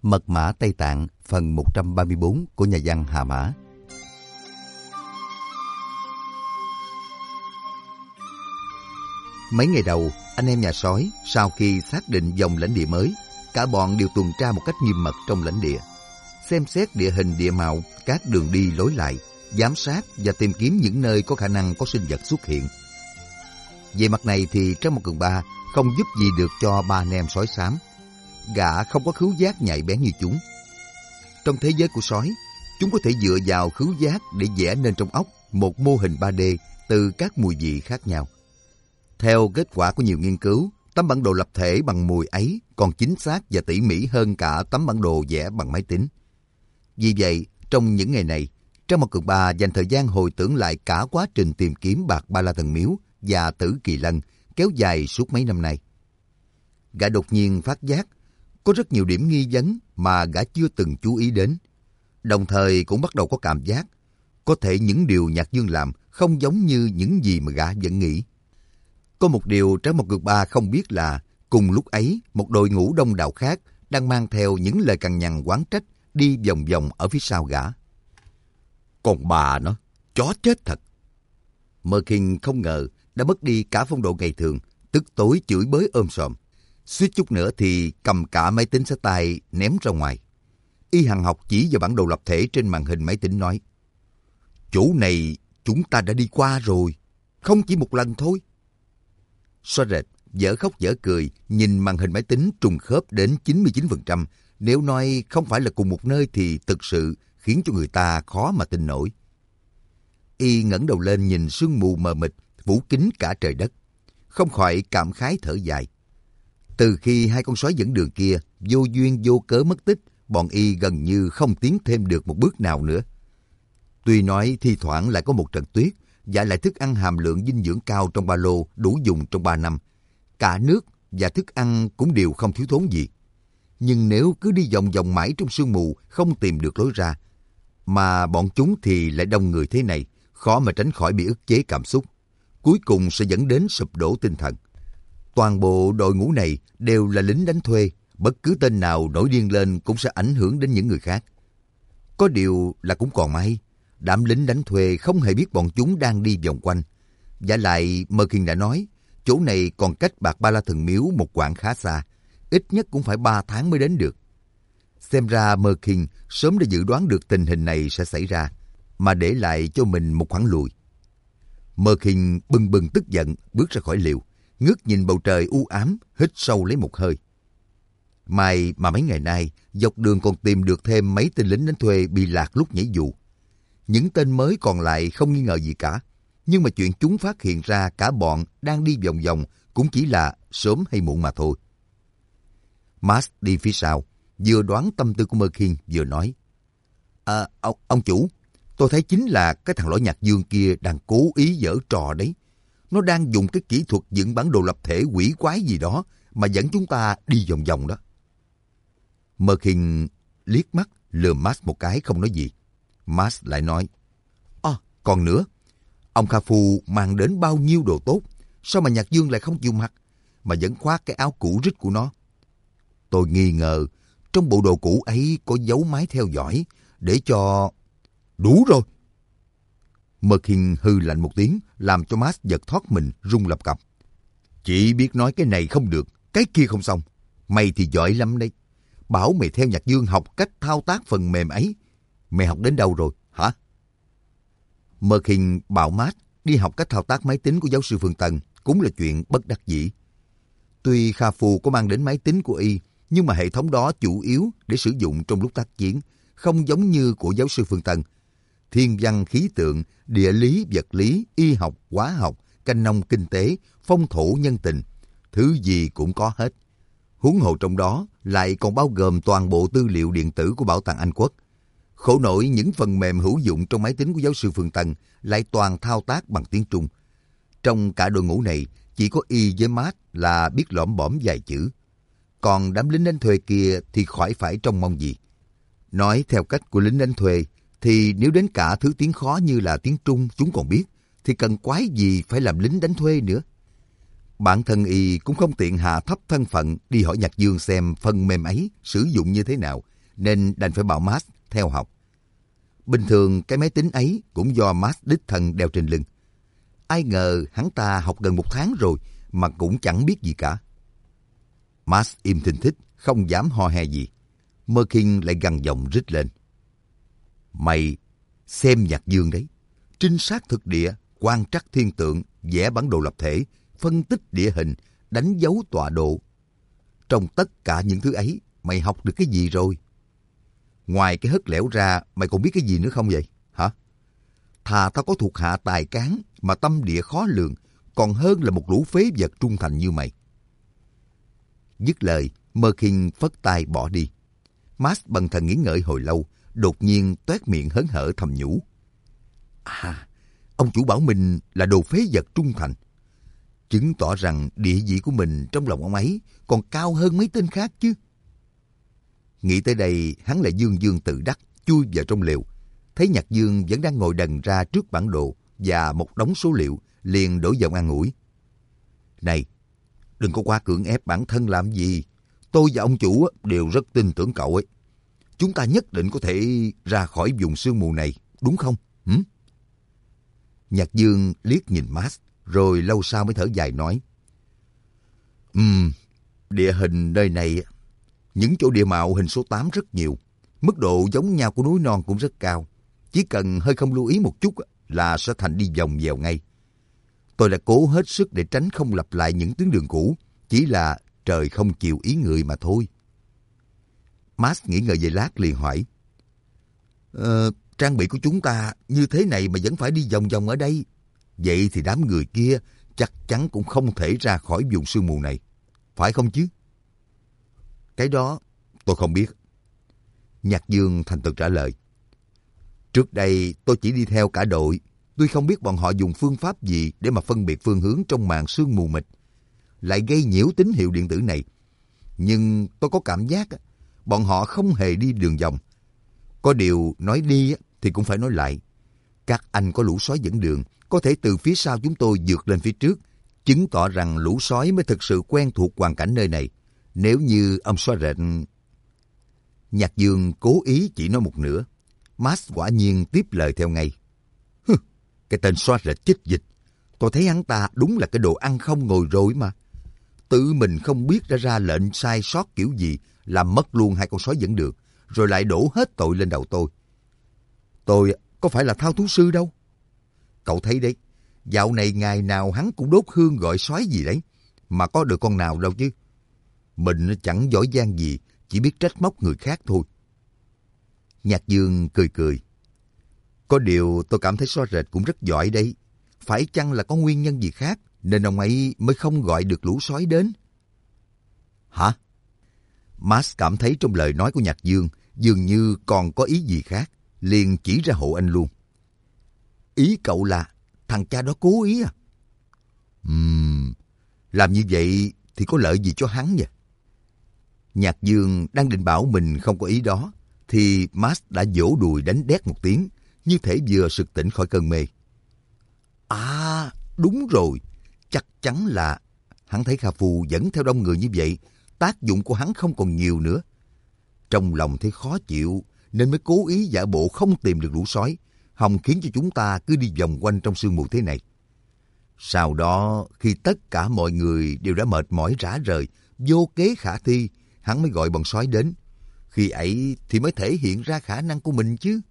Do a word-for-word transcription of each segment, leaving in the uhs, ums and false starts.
Mật mã Tây Tạng phần một trăm ba mươi tư của nhà văn Hà Mã. Mấy ngày đầu, anh em nhà sói sau khi xác định vùng lãnh địa mới, cả bọn đều tuần tra một cách nghiêm mật trong lãnh địa, xem xét địa hình địa mạo, các đường đi lối lại, giám sát và tìm kiếm những nơi có khả năng có sinh vật xuất hiện. Về mặt này thì Trang Một Cường Ba không giúp gì được cho ba anh em sói xám. Gã không có khứu giác nhạy bén như chúng. Trong thế giới của sói, chúng có thể dựa vào khứu giác để vẽ nên trong óc một mô hình ba D từ các mùi vị khác nhau. Theo kết quả của nhiều nghiên cứu, tấm bản đồ lập thể bằng mùi ấy còn chính xác và tỉ mỉ hơn cả tấm bản đồ vẽ bằng máy tính. Vì vậy, trong những ngày này, Trang Một Cường Ba dành thời gian hồi tưởng lại cả quá trình tìm kiếm bạc Ba La Thần Miếu và Tử Kỳ Lân kéo dài suốt mấy năm nay. Gã đột nhiên phát giác có rất nhiều điểm nghi vấn mà gã chưa từng chú ý đến. Đồng thời cũng bắt đầu có cảm giác có thể những điều Nhạc Dương làm không giống như những gì mà gã vẫn nghĩ. Có một điều Trang Một Cường Ba không biết là cùng lúc ấy một đội ngũ đông đảo khác đang mang theo những lời cằn nhằn oán trách đi vòng vòng ở phía sau gã. Còn bà nó, chó chết thật. Mơ Kinh không ngờ đã mất đi cả phong độ ngày thường, tức tối chửi bới ôm sòm. Suýt chút nữa thì cầm cả máy tính xách tay ném ra ngoài. Y hằng học chỉ vào bản đồ lập thể trên màn hình máy tính nói: chỗ này chúng ta đã đi qua rồi, không chỉ một lần thôi. Xóa rệt, dở khóc dở cười, nhìn màn hình máy tính trùng khớp đến chín mươi chín phần trăm. Nếu nói không phải là cùng một nơi thì thực sự khiến cho người ta khó mà tin nổi. Y ngẩng đầu lên nhìn sương mù mờ mịt phủ kín cả trời đất, không khỏi cảm khái thở dài. Từ khi hai con sói dẫn đường kia vô duyên vô cớ mất tích, bọn Y gần như không tiến thêm được một bước nào nữa. Tuy nói thi thoảng lại có một trận tuyết, và lại thức ăn hàm lượng dinh dưỡng cao trong ba lô đủ dùng trong ba năm. Cả nước và thức ăn cũng đều không thiếu thốn gì. Nhưng nếu cứ đi vòng vòng mãi trong sương mù không tìm được lối ra, mà bọn chúng thì lại đông người thế này, khó mà tránh khỏi bị ức chế cảm xúc. Cuối cùng sẽ dẫn đến sụp đổ tinh thần. Toàn bộ đội ngũ này đều là lính đánh thuê, bất cứ tên nào nổi điên lên cũng sẽ ảnh hưởng đến những người khác. Có điều là cũng còn may, đám lính đánh thuê không hề biết bọn chúng đang đi vòng quanh. Và lại Mơ Kinh đã nói, chỗ này còn cách bạc Ba La Thần Miếu một quãng khá xa, ít nhất cũng phải ba tháng mới đến được. Xem ra Mơ Kinh sớm đã dự đoán được tình hình này sẽ xảy ra, mà để lại cho mình một khoảng lùi. Mơ Kinh bừng bừng tức giận bước ra khỏi liều, ngước nhìn bầu trời u ám, hít sâu lấy một hơi. May mà mấy ngày nay, dọc đường còn tìm được thêm mấy tên lính đánh thuê bị lạc lúc nhảy dù. Những tên mới còn lại không nghi ngờ gì cả, nhưng mà chuyện chúng phát hiện ra cả bọn đang đi vòng vòng cũng chỉ là sớm hay muộn mà thôi. Max đi phía sau, vừa đoán tâm tư của Mơ Kinh vừa nói: À, ông, ông chủ, tôi thấy chính là cái thằng lõi Nhạc Dương kia đang cố ý giở trò đấy. Nó đang dùng cái kỹ thuật dựng bản đồ lập thể quỷ quái gì đó mà dẫn chúng ta đi vòng vòng đó. Mơ Kinh liếc mắt lườm Max một cái không nói gì. Max lại nói: À, còn nữa, ông Kha Phu mang đến bao nhiêu đồ tốt, sao mà Nhạc Dương lại không chịu mặc, mà vẫn khoác cái áo cũ rích của nó. Tôi nghi ngờ trong bộ đồ cũ ấy có dấu máy theo dõi để cho... Đủ rồi! Mơ Kinh hư lạnh một tiếng, làm cho Max giật thoát mình run lập cập. Chỉ biết nói cái này không được, cái kia không xong. Mày thì giỏi lắm đấy. Bảo mày theo Nhạc Dương học cách thao tác phần mềm ấy. Mày học đến đâu rồi, hả? Mơ Kinh bảo Max đi học cách thao tác máy tính của giáo sư Phương Tân cũng là chuyện bất đắc dĩ. Tuy Kha Phu có mang đến máy tính của Y, nhưng mà hệ thống đó chủ yếu để sử dụng trong lúc tác chiến, không giống như của giáo sư Phương Tân. Thiên văn khí tượng, địa lý, vật lý, y học, hóa học, canh nông kinh tế, phong thổ nhân tình, thứ gì cũng có hết. Huống hồ trong đó lại còn bao gồm toàn bộ tư liệu điện tử của Bảo tàng Anh Quốc. Khổ nổi những phần mềm hữu dụng trong máy tính của giáo sư Phương Tân lại toàn thao tác bằng tiếng Trung. Trong cả đội ngũ này, chỉ có Y với Max là biết lỏm bõm vài chữ. Còn đám lính đánh thuê kia thì khỏi phải trông mong gì. Nói theo cách của lính đánh thuê, thì nếu đến cả thứ tiếng khó như là tiếng Trung chúng còn biết, thì cần quái gì phải làm lính đánh thuê nữa. Bản thân y cũng không tiện hạ thấp thân phận đi hỏi Nhạc Dương xem phần mềm ấy sử dụng như thế nào, nên đành phải bảo Max theo học. Bình thường cái máy tính ấy cũng do Max đích thân đeo trên lưng. Ai ngờ hắn ta học gần một tháng rồi mà cũng chẳng biết gì cả. Max im thinh thích, không dám ho he gì. Merkin lại gằn giọng rít lên. Mày xem Nhạc Dương đấy. Trinh sát thực địa, quan trắc thiên tượng, vẽ bản đồ lập thể, phân tích địa hình, đánh dấu tọa độ. Trong tất cả những thứ ấy, mày học được cái gì rồi? Ngoài cái hất lẻo ra, mày còn biết cái gì nữa không vậy? Hả? Thà tao có thuộc hạ tài cán mà tâm địa khó lường, còn hơn là một lũ phế vật trung thành như mày. Dứt lời, Merkin phất tay bỏ đi. Max bần thần nghĩ ngợi hồi lâu, đột nhiên toét miệng hớn hở thầm nhủ. À, ông chủ bảo mình là đồ phế vật trung thành. Chứng tỏ rằng địa vị của mình trong lòng ông ấy còn cao hơn mấy tên khác chứ. Nghĩ tới đây, hắn lại dương dương tự đắc, chui vào trong lều. Thấy Nhạc Dương vẫn đang ngồi đần ra trước bản đồ và một đống số liệu, liền đổi giọng an ủi. Này, đừng có quá cưỡng ép bản thân làm gì. Tôi và ông chủ đều rất tin tưởng cậu ấy. Chúng ta nhất định có thể ra khỏi vùng sương mù này, đúng không? Hử? Nhạc Dương liếc nhìn Max, rồi lâu sau mới thở dài nói. Ừm, địa hình nơi này, những chỗ địa mạo hình số tám rất nhiều. Mức độ giống nhau của núi non cũng rất cao. Chỉ cần hơi không lưu ý một chút là sẽ thành đi vòng vèo ngay. Tôi đã cố hết sức để tránh không lặp lại những tuyến đường cũ. Chỉ là trời không chịu ý người mà thôi. Max nghĩ ngợi giây lát liền hỏi. Ờ, trang bị của chúng ta như thế này mà vẫn phải đi vòng vòng ở đây. Vậy thì đám người kia chắc chắn cũng không thể ra khỏi vùng sương mù này. Phải không chứ? Cái đó tôi không biết. Nhạc Dương thành thực trả lời. Trước đây tôi chỉ đi theo cả đội. Tôi không biết bọn họ dùng phương pháp gì để mà phân biệt phương hướng trong màn sương mù mịt, lại gây nhiễu tín hiệu điện tử này. Nhưng tôi có cảm giác bọn họ không hề đi đường vòng. Có điều nói đi thì cũng phải nói lại. Các anh có lũ sói dẫn đường, có thể từ phía sau chúng tôi vượt lên phía trước, chứng tỏ rằng lũ sói mới thực sự quen thuộc hoàn cảnh nơi này. Nếu như ông sói rệt... Nhạc Dương cố ý chỉ nói một nửa. Max quả nhiên tiếp lời theo ngay. Hừ, cái tên sói rệt chích dịch. Tôi thấy hắn ta đúng là cái đồ ăn không ngồi rồi mà. Tự mình không biết đã ra lệnh sai sót kiểu gì, làm mất luôn hai con sói dẫn đường, rồi lại đổ hết tội lên đầu tôi. Tôi có phải là thao thú sư đâu. Cậu thấy đấy, dạo này ngày nào hắn cũng đốt hương gọi sói gì đấy, mà có được con nào đâu chứ. Mình chẳng giỏi giang gì, chỉ biết trách móc người khác thôi. Nhạc Dương cười cười. Có điều tôi cảm thấy sói rệt cũng rất giỏi đấy. Phải chăng là có nguyên nhân gì khác nên ông ấy mới không gọi được lũ sói đến? Hả? Max cảm thấy trong lời nói của Nhạc Dương dường như còn có ý gì khác, liền chỉ ra hộ anh luôn. Ý cậu là thằng cha đó cố ý à? Ừm, làm như vậy thì có lợi gì cho hắn nhỉ? Nhạc Dương đang định bảo mình không có ý đó, thì Max đã vỗ đùi đánh đét một tiếng, như thể vừa sực tỉnh khỏi cơn mê. À, đúng rồi, chắc chắn là hắn thấy Kha Phu dẫn theo đông người như vậy, tác dụng của hắn không còn nhiều nữa. Trong lòng thấy khó chịu, nên mới cố ý giả bộ không tìm được lũ sói, hòng khiến cho chúng ta cứ đi vòng quanh trong sương mù thế này. Sau đó, khi tất cả mọi người đều đã mệt mỏi rã rời, vô kế khả thi, hắn mới gọi bọn sói đến. Khi ấy thì mới thể hiện ra khả năng của mình chứ.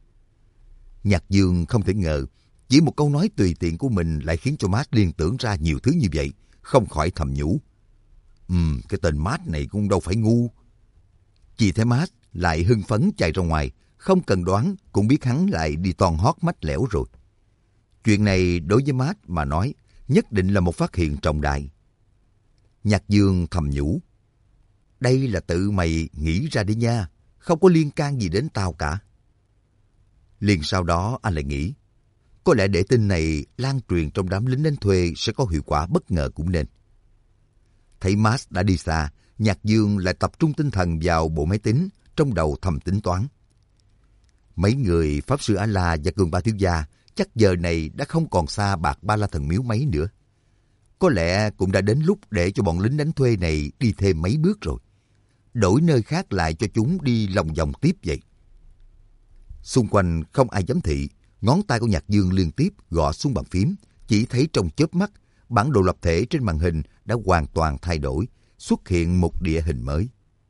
Nhạc Dương không thể ngờ, chỉ một câu nói tùy tiện của mình lại khiến cho Matt liên tưởng ra nhiều thứ như vậy, không khỏi thầm nhủ. Ừm, cái tên Matt này cũng đâu phải ngu. Chỉ thấy Matt lại hưng phấn chạy ra ngoài, không cần đoán cũng biết hắn lại đi toan hót mách lẻo rồi. Chuyện này đối với Matt mà nói, nhất định là một phát hiện trọng đại. Nhạc Dương thầm nhủ. Đây là tự mày nghĩ ra đi nha, không có liên can gì đến tao cả. Liền sau đó anh lại nghĩ, có lẽ để tin này lan truyền trong đám lính đánh thuê sẽ có hiệu quả bất ngờ cũng nên. Thấy Max đã đi xa, Nhạc Dương lại tập trung tinh thần vào bộ máy tính, trong đầu thầm tính toán. Mấy người Pháp Sư A-La và Cường Ba Thiếu Gia chắc giờ này đã không còn xa Bạc Ba La Thần Miếu mấy nữa. Có lẽ cũng đã đến lúc để cho bọn lính đánh thuê này đi thêm mấy bước rồi. Đổi nơi khác lại cho chúng đi lòng vòng tiếp vậy. Xung quanh không ai giám thị, ngón tay của Nhạc Dương liên tiếp gõ xuống bàn phím, chỉ thấy trong chớp mắt, bản đồ lập thể trên màn hình đã hoàn toàn thay đổi, xuất hiện một địa hình mới.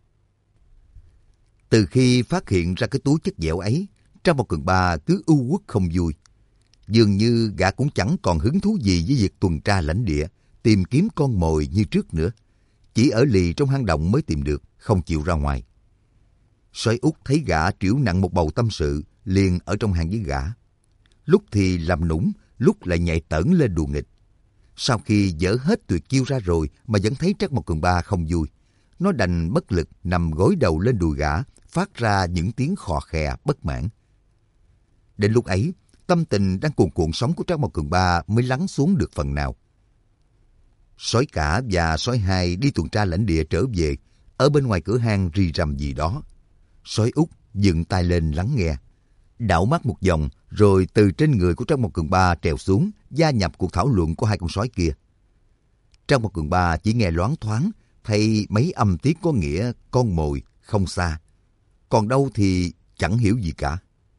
Từ khi phát hiện ra cái túi chất dẻo ấy, Trang Một Cường Ba cứ ưu uất không vui. Dường như gã cũng chẳng còn hứng thú gì với việc tuần tra lãnh địa, tìm kiếm con mồi như trước nữa. Chỉ ở lì trong hang động mới tìm được, không chịu ra ngoài. Sói Út thấy gã trĩu nặng một bầu tâm sự, liền ở trong hang với gã. Lúc thì làm nũng, lúc lại nhảy tởn lên đùa nghịch. Sau khi dở hết tuyệt chiêu ra rồi mà vẫn thấy Trác Mộc Cường Ba không vui. Nó đành bất lực nằm gối đầu lên đùi gã, phát ra những tiếng khò khè bất mãn. Đến lúc ấy, tâm tình đang cuồn cuộn sóng của Trác Mộc Cường Ba mới lắng xuống được phần nào. Sói Cả và Sói Hai đi tuần tra lãnh địa trở về, ở bên ngoài cửa hang rì rầm gì đó. Sói Út dựng tay lên lắng nghe, đảo mắt một vòng rồi từ trên người của Trác Mộc Cường Ba trèo xuống, gia nhập cuộc thảo luận của hai con sói kia. Trác Mộc Cường Ba chỉ nghe loáng thoáng, thấy mấy âm tiết có nghĩa con mồi không xa, còn đâu thì chẳng hiểu gì cả.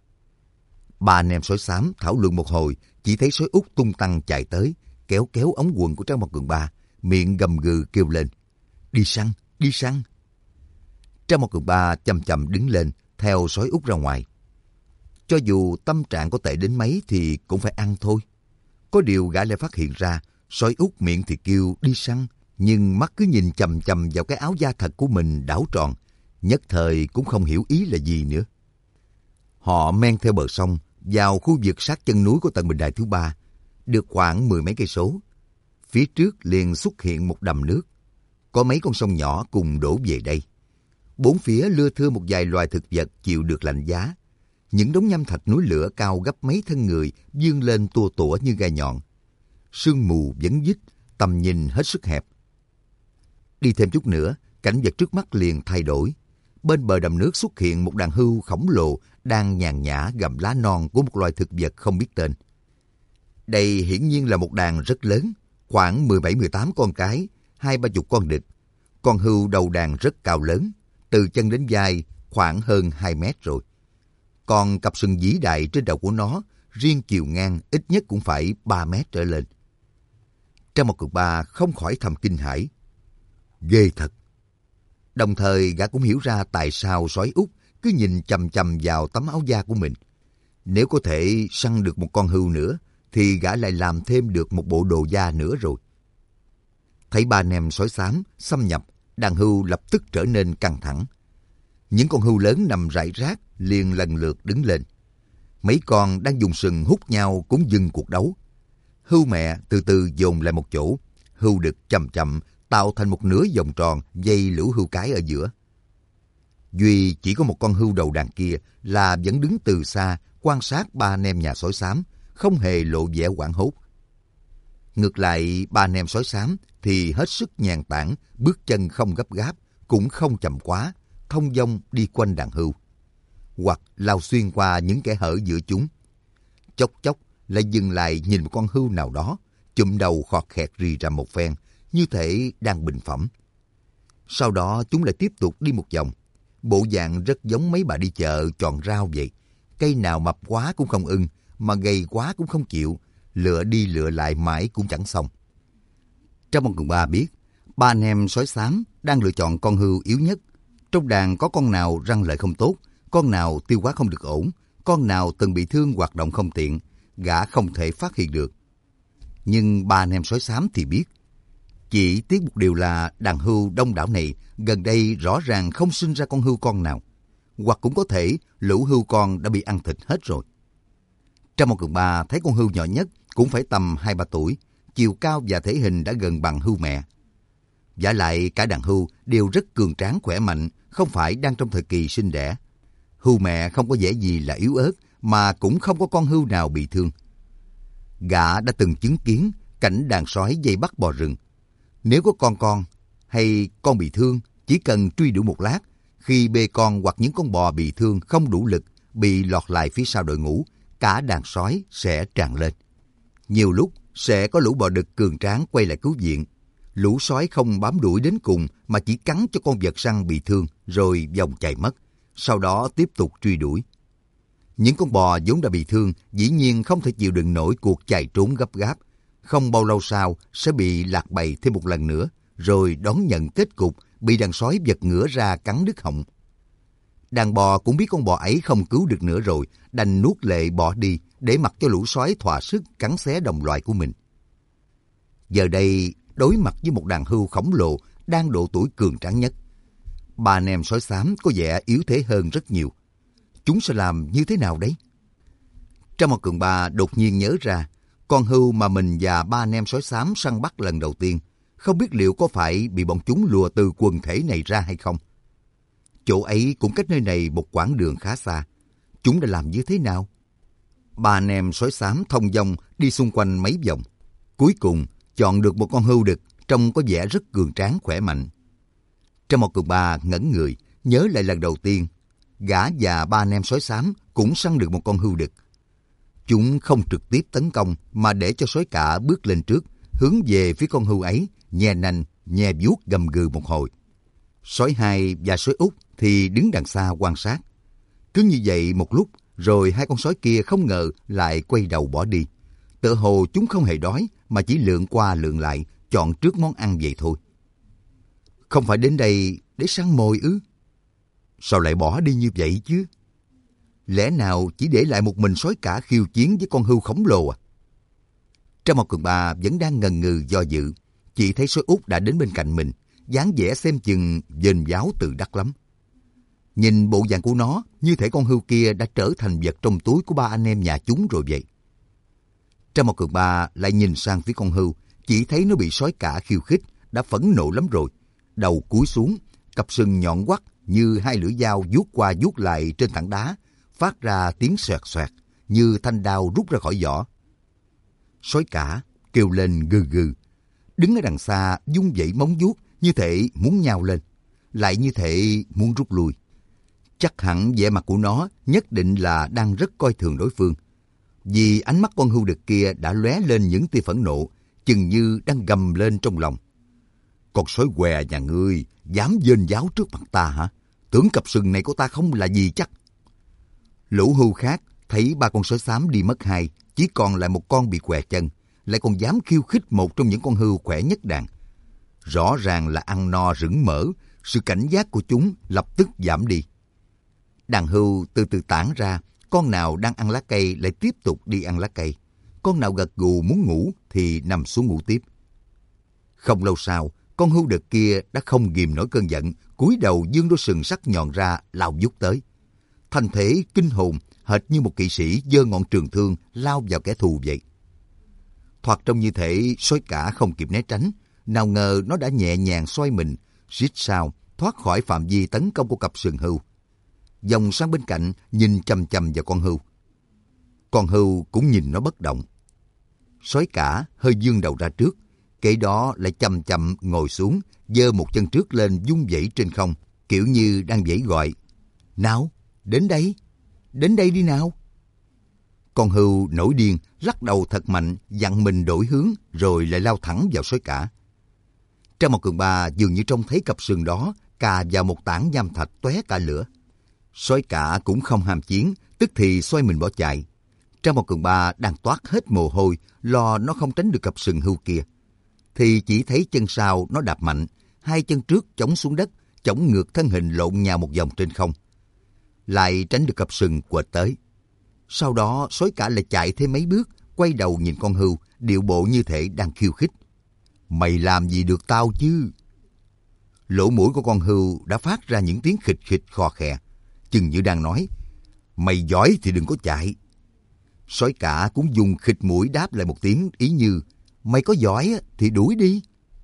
Ba anh em sói xám thảo luận một hồi, chỉ thấy sói Út tung tăng chạy tới, kéo kéo ống quần của Trác Mộc Cường Ba, miệng gầm gừ kêu lên: "Đi săn, đi săn!" Trác Mộc Cường Ba chầm chậm đứng lên, theo sói Út ra ngoài. Cho dù tâm trạng có tệ đến mấy thì cũng phải ăn thôi. Có điều gã lại phát hiện ra, sói Út miệng thì kêu đi săn, nhưng mắt cứ nhìn chằm chằm vào cái áo da thật của mình đảo tròn, nhất thời cũng không hiểu ý là gì nữa. Họ men theo bờ sông, vào khu vực sát chân núi của tầng bình đài thứ ba, được khoảng mười mấy cây số. Phía trước liền xuất hiện một đầm nước, có mấy con sông nhỏ cùng đổ về đây. Bốn phía lưa thưa một vài loài thực vật chịu được lạnh giá. Những đống nham thạch núi lửa cao gấp mấy thân người vươn lên tua tủa như gai nhọn. Sương mù vấn vít, tầm nhìn hết sức hẹp. Đi thêm chút nữa, cảnh vật trước mắt liền thay đổi. Bên bờ đầm nước xuất hiện một đàn hươu khổng lồ đang nhàn nhã gặm lá non của một loài thực vật không biết tên. Đây hiển nhiên là một đàn rất lớn, khoảng mười bảy mười tám con cái, hai ba chục con đực. Con hươu đầu đàn rất cao lớn, từ chân đến vai khoảng hơn hai mét rồi. Còn cặp sừng vĩ đại trên đầu của nó, riêng chiều ngang ít nhất cũng phải ba mét trở lên. Trác Mộc Cường Ba không khỏi thầm kinh hãi. Ghê thật! Đồng thời gã cũng hiểu ra tại sao sói Út cứ nhìn chằm chằm vào tấm áo da của mình. Nếu có thể săn được một con hươu nữa, thì gã lại làm thêm được một bộ đồ da nữa rồi. Thấy ba anh em sói xám xâm nhập, đàn hươu lập tức trở nên căng thẳng. Những con hươu lớn nằm rải rác liền lần lượt đứng lên. Mấy con đang dùng sừng hút nhau cũng dừng cuộc đấu. Hươu mẹ từ từ dồn lại một chỗ, hươu đực chậm chậm tạo thành một nửa vòng tròn dây lũ hươu cái ở giữa. Duy chỉ có một con hươu đầu đàn kia là vẫn đứng từ xa quan sát ba anh em nhà sói xám, không hề lộ vẻ hoảng hốt. Ngược lại ba anh em sói xám thì hết sức nhàn tản, bước chân không gấp gáp, cũng không chậm quá, thông dong đi quanh đàn hươu, hoặc lao xuyên qua những kẽ hở giữa chúng. Chốc chốc lại dừng lại nhìn một con hươu nào đó, chụm đầu khọt khẹt rì ra một phen, như thể đang bình phẩm. Sau đó chúng lại tiếp tục đi một vòng, bộ dạng rất giống mấy bà đi chợ chọn rau vậy. Cây nào mập quá cũng không ưng, mà gầy quá cũng không chịu, lựa đi lựa lại mãi cũng chẳng xong. Trác Mộc Cường Ba biết, ba anh em sói xám đang lựa chọn con hươu yếu nhất. Trong đàn có con nào răng lợi không tốt, con nào tiêu hóa không được ổn, con nào từng bị thương hoạt động không tiện, gã không thể phát hiện được. Nhưng ba anh em sói xám thì biết. Chỉ tiếc một điều là đàn hươu đông đảo này gần đây rõ ràng không sinh ra con hươu con nào, hoặc cũng có thể lũ hươu con đã bị ăn thịt hết rồi. Trác Mộc Cường Ba thấy con hươu nhỏ nhất cũng phải tầm hai ba tuổi, chiều cao và thể hình đã gần bằng hươu mẹ. Vả lại cả đàn hươu đều rất cường tráng khỏe mạnh, không phải đang trong thời kỳ sinh đẻ. Hươu mẹ không có vẻ gì là yếu ớt, mà cũng không có con hươu nào bị thương. Gã đã từng chứng kiến cảnh đàn sói dây bắt bò rừng. Nếu có con con hay con bị thương, chỉ cần truy đuổi một lát, khi bê con hoặc những con bò bị thương không đủ lực, bị lọt lại phía sau đội ngũ, cả đàn sói sẽ tràn lên. Nhiều lúc sẽ có lũ bò đực cường tráng quay lại cứu viện. Lũ sói không bám đuổi đến cùng mà chỉ cắn cho con vật săn bị thương rồi vòng chạy mất, sau đó tiếp tục truy đuổi. Những con bò vốn đã bị thương dĩ nhiên không thể chịu đựng nổi cuộc chạy trốn gấp gáp. Không bao lâu sau sẽ bị lạc bầy thêm một lần nữa, rồi đón nhận kết cục bị đàn sói giật ngửa ra cắn đứt họng. Đàn bò cũng biết con bò ấy không cứu được nữa rồi, đành nuốt lệ bỏ đi để mặc cho lũ sói thỏa sức cắn xé đồng loại của mình. Giờ đây, đối mặt với một đàn hươu khổng lồ đang độ tuổi cường tráng nhất, ba anh em sói xám có vẻ yếu thế hơn rất nhiều. Chúng sẽ làm như thế nào đấy? Trong một cường ba đột nhiên nhớ ra, con hươu mà mình và ba anh em sói xám săn bắt lần đầu tiên, không biết liệu có phải bị bọn chúng lùa từ quần thể này ra hay không. Chỗ ấy cũng cách nơi này một quãng đường khá xa. Chúng đã làm như thế nào? Ba anh em sói xám thông dong đi xung quanh mấy vòng. Cuối cùng chọn được một con hươu đực trông có vẻ rất cường tráng khỏe mạnh. Trong một cường ba ngẩn người, nhớ lại lần đầu tiên, gã và ba anh em sói xám cũng săn được một con hươu đực. Chúng không trực tiếp tấn công mà để cho sói cả bước lên trước, hướng về phía con hươu ấy, nhe nanh, nhe vuốt gầm gừ một hồi. Sói hai và sói út thì đứng đằng xa quan sát. Cứ như vậy một lúc, rồi hai con sói kia không ngờ lại quay đầu bỏ đi. Tựa hồ chúng không hề đói mà chỉ lượn qua lượn lại, chọn trước món ăn vậy thôi. Không phải đến đây để săn mồi ư? Sao lại bỏ đi như vậy chứ? Lẽ nào chỉ để lại một mình sói cả khiêu chiến với con hươu khổng lồ à? Trong một cường ba vẫn đang ngần ngừ do dự, chỉ thấy sói út đã đến bên cạnh mình, dáng vẻ xem chừng dền dáo tự đắc lắm. Nhìn bộ dạng của nó, như thể con hươu kia đã trở thành vật trong túi của ba anh em nhà chúng rồi vậy. Trong một cường ba lại nhìn sang phía con hươu, chỉ thấy nó bị sói cả khiêu khích, đã phẫn nộ lắm rồi. Đầu cúi xuống, cặp sừng nhọn quắt như hai lưỡi dao vuốt qua vuốt lại trên tảng đá, phát ra tiếng xoẹt xoẹt như thanh đao rút ra khỏi vỏ. Sói cả kêu lên gừ gừ, đứng ở đằng xa vung vẩy móng vuốt như thể muốn nhào lên, lại như thể muốn rút lui. Chắc hẳn vẻ mặt của nó nhất định là đang rất coi thường đối phương, vì ánh mắt con hươu đực kia đã lóe lên những tia phẫn nộ, chừng như đang gầm lên trong lòng. Con sói què nhà ngươi dám dên dáo trước mặt ta hả? Tưởng cặp sừng này của ta không là gì chắc. Lũ hươu khác thấy ba con sói xám đi mất hai, chỉ còn lại một con bị què chân, lại còn dám khiêu khích một trong những con hươu khỏe nhất đàn. Rõ ràng là ăn no rửng mỡ, sự cảnh giác của chúng lập tức giảm đi. Đàn hươu từ từ tản ra, con nào đang ăn lá cây lại tiếp tục đi ăn lá cây, con nào gật gù muốn ngủ thì nằm xuống ngủ tiếp. Không lâu sau, con hươu đực kia đã không ghìm nổi cơn giận, cúi đầu giương đôi sừng sắc nhọn ra lao vút tới. Thành thể kinh hồn, hệt như một kỵ sĩ giơ ngọn trường thương lao vào kẻ thù vậy. Thoạt trông như thể sói cả không kịp né tránh, nào ngờ nó đã nhẹ nhàng xoay mình, rít sao thoát khỏi phạm vi tấn công của cặp sừng hươu. Vòng sang bên cạnh nhìn chằm chằm vào con hươu. Con hươu cũng nhìn nó bất động. Sói cả hơi vươn đầu ra trước, kế đó lại chậm chậm ngồi xuống, giơ một chân trước lên vung vẩy trên không, kiểu như đang vẫy gọi. Nào, đến đây, đến đây đi nào. Con hươu nổi điên, lắc đầu thật mạnh, dặn mình đổi hướng, rồi lại lao thẳng vào sói cả. Trong một cường ba dường như trông thấy cặp sừng đó cà vào một tảng nham thạch tóe cả lửa. Sói cả cũng không ham chiến, tức thì xoay mình bỏ chạy. Trong một cường ba đang toát hết mồ hôi, lo nó không tránh được cặp sừng hươu kia, thì chỉ thấy chân sau nó đạp mạnh, hai chân trước chống xuống đất, chống ngược thân hình lộn nhào một vòng trên không, lại tránh được cặp sừng quệt tới. Sau đó sói cả lại chạy thêm mấy bước, quay đầu nhìn con hươu, điệu bộ như thể đang khiêu khích. Mày làm gì được tao chứ? Lỗ mũi của con hươu đã phát ra những tiếng khịch khịch khò khè, chừng như đang nói, mày giỏi thì đừng có chạy. Sói cả cũng dùng khịch mũi đáp lại một tiếng ý như, mày có giỏi thì đuổi đi.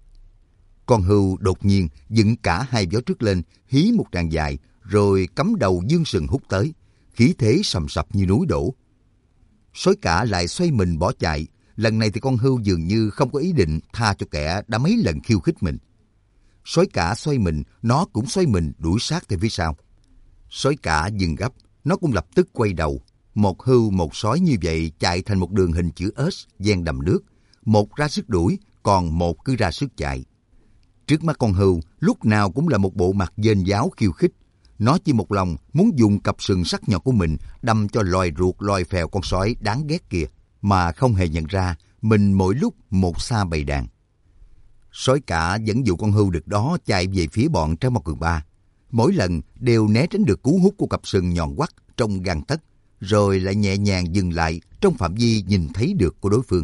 Con hươu đột nhiên dựng cả hai vó trước lên, hí một tràng dài, rồi cắm đầu dương sừng hút tới, khí thế sầm sập như núi đổ. Sói cả lại xoay mình bỏ chạy. Lần này thì con hươu dường như không có ý định tha cho kẻ đã mấy lần khiêu khích mình. Sói cả xoay mình, nó cũng xoay mình đuổi sát theo phía sau. Sói cả dừng gấp, nó cũng lập tức quay đầu. Một hươu một sói như vậy chạy thành một đường hình chữ S ven đầm nước, một ra sức đuổi, còn một cứ ra sức chạy. Trước mắt con hươu lúc nào cũng là một bộ mặt dên dáo khiêu khích. Nó chỉ một lòng muốn dùng cặp sừng sắc nhọn của mình đâm cho lòi ruột lòi phèo con sói đáng ghét kia, mà không hề nhận ra mình mỗi lúc một xa bầy đàn. Sói cả dẫn dụ con hươu đực đó chạy về phía bọn Trang Mao Cường Ba. Mỗi lần đều né tránh được cú hút của cặp sừng nhọn quắt trong gang tấc, rồi lại nhẹ nhàng dừng lại trong phạm vi nhìn thấy được của đối phương.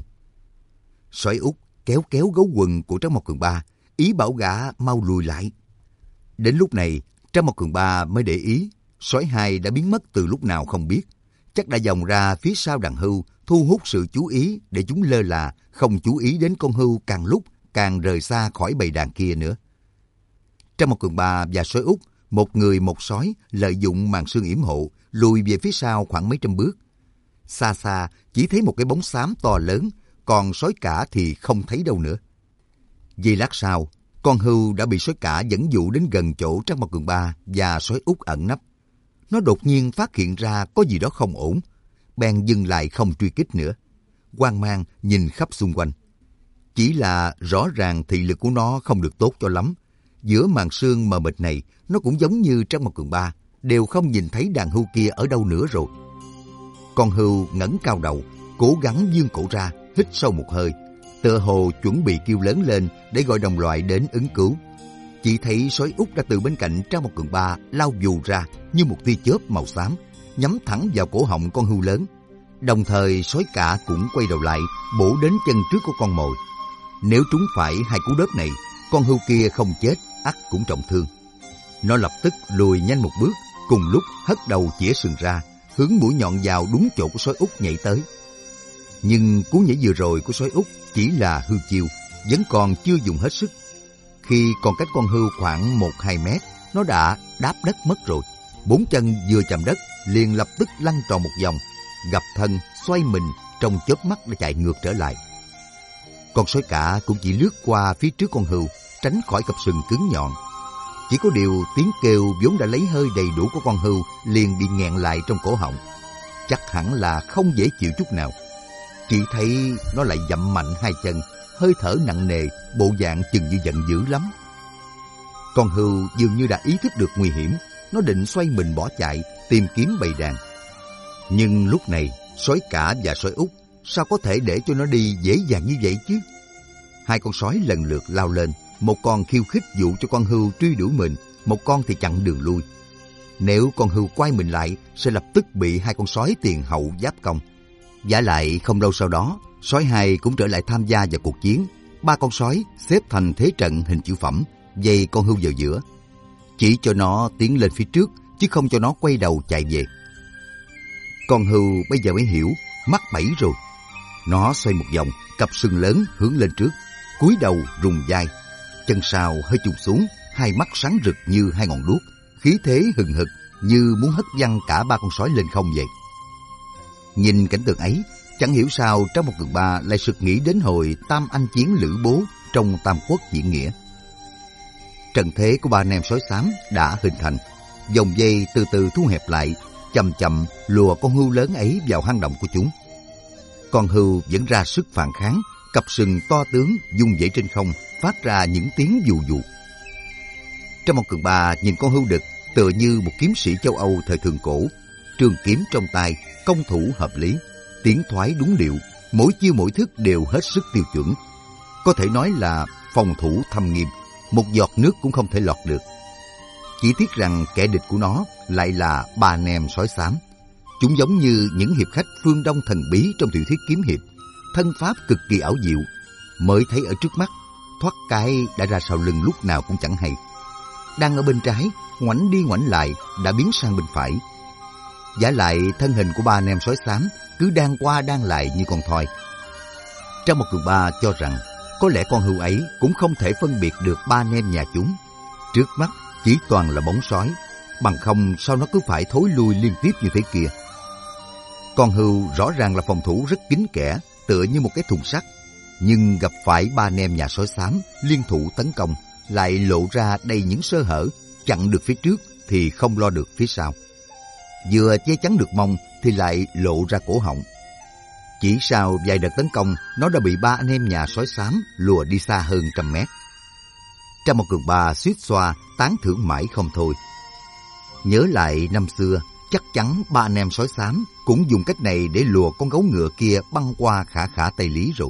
Sói út kéo kéo gấu quần của Trang Mao Cường Ba, ý bảo gã mau lùi lại. Đến lúc này, Trang Mao Cường Ba mới để ý, sói hai đã biến mất từ lúc nào không biết. Chắc đã vòng ra phía sau đàn hươu, thu hút sự chú ý để chúng lơ là, không chú ý đến con hươu càng lúc càng rời xa khỏi bầy đàn kia nữa. Trang Mao Cường Ba và sói út, một người một sói, lợi dụng màn sương yểm hộ, lùi về phía sau khoảng mấy trăm bước. Xa xa chỉ thấy một cái bóng xám to lớn, còn sói cả thì không thấy đâu nữa. Giây lát sau, con hươu đã bị sói cả dẫn dụ đến gần chỗ Trang Mao Cường Ba và sói út ẩn nấp. Nó đột nhiên phát hiện ra có gì đó không ổn, bèn dừng lại không truy kích nữa. Hoang mang nhìn khắp xung quanh. Chỉ là rõ ràng thị lực của nó không được tốt cho lắm. Giữa màn sương mờ mịt này, nó cũng giống như Trang Mao Cường Ba, đều không nhìn thấy đàn hươu kia ở đâu nữa rồi. Con hươu ngẩng cao đầu, cố gắng vươn cổ ra, hít sâu một hơi, tựa hồ chuẩn bị kêu lớn lên để gọi đồng loại đến ứng cứu. Chỉ thấy sói út đã từ bên cạnh Trang Mao Cường Ba lao vù ra như một tia chớp màu xám, nhắm thẳng vào cổ họng con hươu lớn. Đồng thời sói cả cũng quay đầu lại, bổ đến chân trước của con mồi. Nếu trúng phải hai cú đớp này, con hươu kia không chết, ắt cũng trọng thương. Nó lập tức lùi nhanh một bước, cùng lúc hất đầu chĩa sừng ra, hướng mũi nhọn vào đúng chỗ của sói út nhảy tới. Nhưng cú nhảy vừa rồi của sói út chỉ là hươu chiêu, vẫn còn chưa dùng hết sức. Khi còn cách con hươu khoảng một hai mét, nó đã đáp đất mất rồi. Bốn chân vừa chạm đất, liền lập tức lăn tròn một vòng, gập thân, xoay mình, trong chớp mắt đã chạy ngược trở lại. Con sói cả cũng chỉ lướt qua phía trước con hươu, tránh khỏi cặp sừng cứng nhọn. Chỉ có điều tiếng kêu vốn đã lấy hơi đầy đủ của con hươu liền bị nghẹn lại trong cổ họng. Chắc hẳn là không dễ chịu chút nào. Chỉ thấy nó lại dậm mạnh hai chân, hơi thở nặng nề, bộ dạng chừng như giận dữ lắm. Con hươu dường như đã ý thức được nguy hiểm, nó định xoay mình bỏ chạy, tìm kiếm bầy đàn. Nhưng lúc này, sói cả và sói út sao có thể để cho nó đi dễ dàng như vậy chứ? Hai con sói lần lượt lao lên, một con khiêu khích dụ cho con hươu truy đuổi mình, một con thì chặn đường lui. Nếu con hươu quay mình lại, sẽ lập tức bị hai con sói tiền hậu giáp công. Vả lại không lâu sau đó, sói hai cũng trở lại tham gia vào cuộc chiến. Ba con sói xếp thành thế trận hình chữ phẩm, vây con hươu vào giữa, chỉ cho nó tiến lên phía trước, chứ không cho nó quay đầu chạy về. Con hươu bây giờ mới hiểu, mắc bẫy rồi. Nó xoay một vòng, cặp sừng lớn hướng lên trước, cúi đầu rùng vai, chân sau hơi chùng xuống, hai mắt sáng rực như hai ngọn đuốc, khí thế hừng hực như muốn hất văng cả ba con sói lên không vậy. Nhìn cảnh tượng ấy, chẳng hiểu sao Trang Mao Cường Ba lại sực nghĩ đến hồi tam anh chiến Lữ Bố trong Tam Quốc diễn nghĩa. Trận thế của ba anh em sói xám đã hình thành, vòng dây từ từ thu hẹp lại, chậm chậm lùa con hươu lớn ấy vào hang động của chúng. Con hươu vẫn ra sức phản kháng, cặp sừng to tướng vung vẩy trên không, phát ra những tiếng dù dù. Trang Mao Cường Ba nhìn con hươu đực tựa như một kiếm sĩ châu Âu thời thượng cổ, trường kiếm trong tay, công thủ hợp lý, tiến thoái đúng điệu, mỗi chiêu mỗi thức đều hết sức tiêu chuẩn. Có thể nói là phòng thủ thâm nghiêm, một giọt nước cũng không thể lọt được. Chỉ tiếc rằng kẻ địch của nó lại là ba anh em sói xám. Chúng giống như những hiệp khách phương Đông thần bí trong tiểu thuyết kiếm hiệp, thân pháp cực kỳ ảo diệu, mới thấy ở trước mắt, thoát cái đã ra sau lưng lúc nào cũng chẳng hay. Đang ở bên trái, ngoảnh đi ngoảnh lại đã biến sang bên phải. Vả lại thân hình của ba anh em sói xám cứ đang qua đang lại như con thoi. Trang Mao Cường Ba cho rằng có lẽ con hươu ấy cũng không thể phân biệt được ba anh em nhà chúng. Trước mắt chỉ toàn là bóng sói, bằng không sao nó cứ phải thối lui liên tiếp như thế kia. Con hươu rõ ràng là phòng thủ rất kín kẽ, tựa như một cái thùng sắt, nhưng gặp phải ba anh em nhà sói xám liên thủ tấn công, lại lộ ra đầy những sơ hở, chặn được phía trước thì không lo được phía sau. Vừa che chắn được mông thì lại lộ ra cổ họng. Chỉ sau vài đợt tấn công, nó đã bị ba anh em nhà sói xám lùa đi xa hơn trăm mét. Trăm một Cường Ba suýt xoa, tán thưởng mãi không thôi. Nhớ lại năm xưa, chắc chắn ba anh em sói xám cũng dùng cách này để lùa con gấu ngựa kia băng qua khả khả Tây Lý rồi.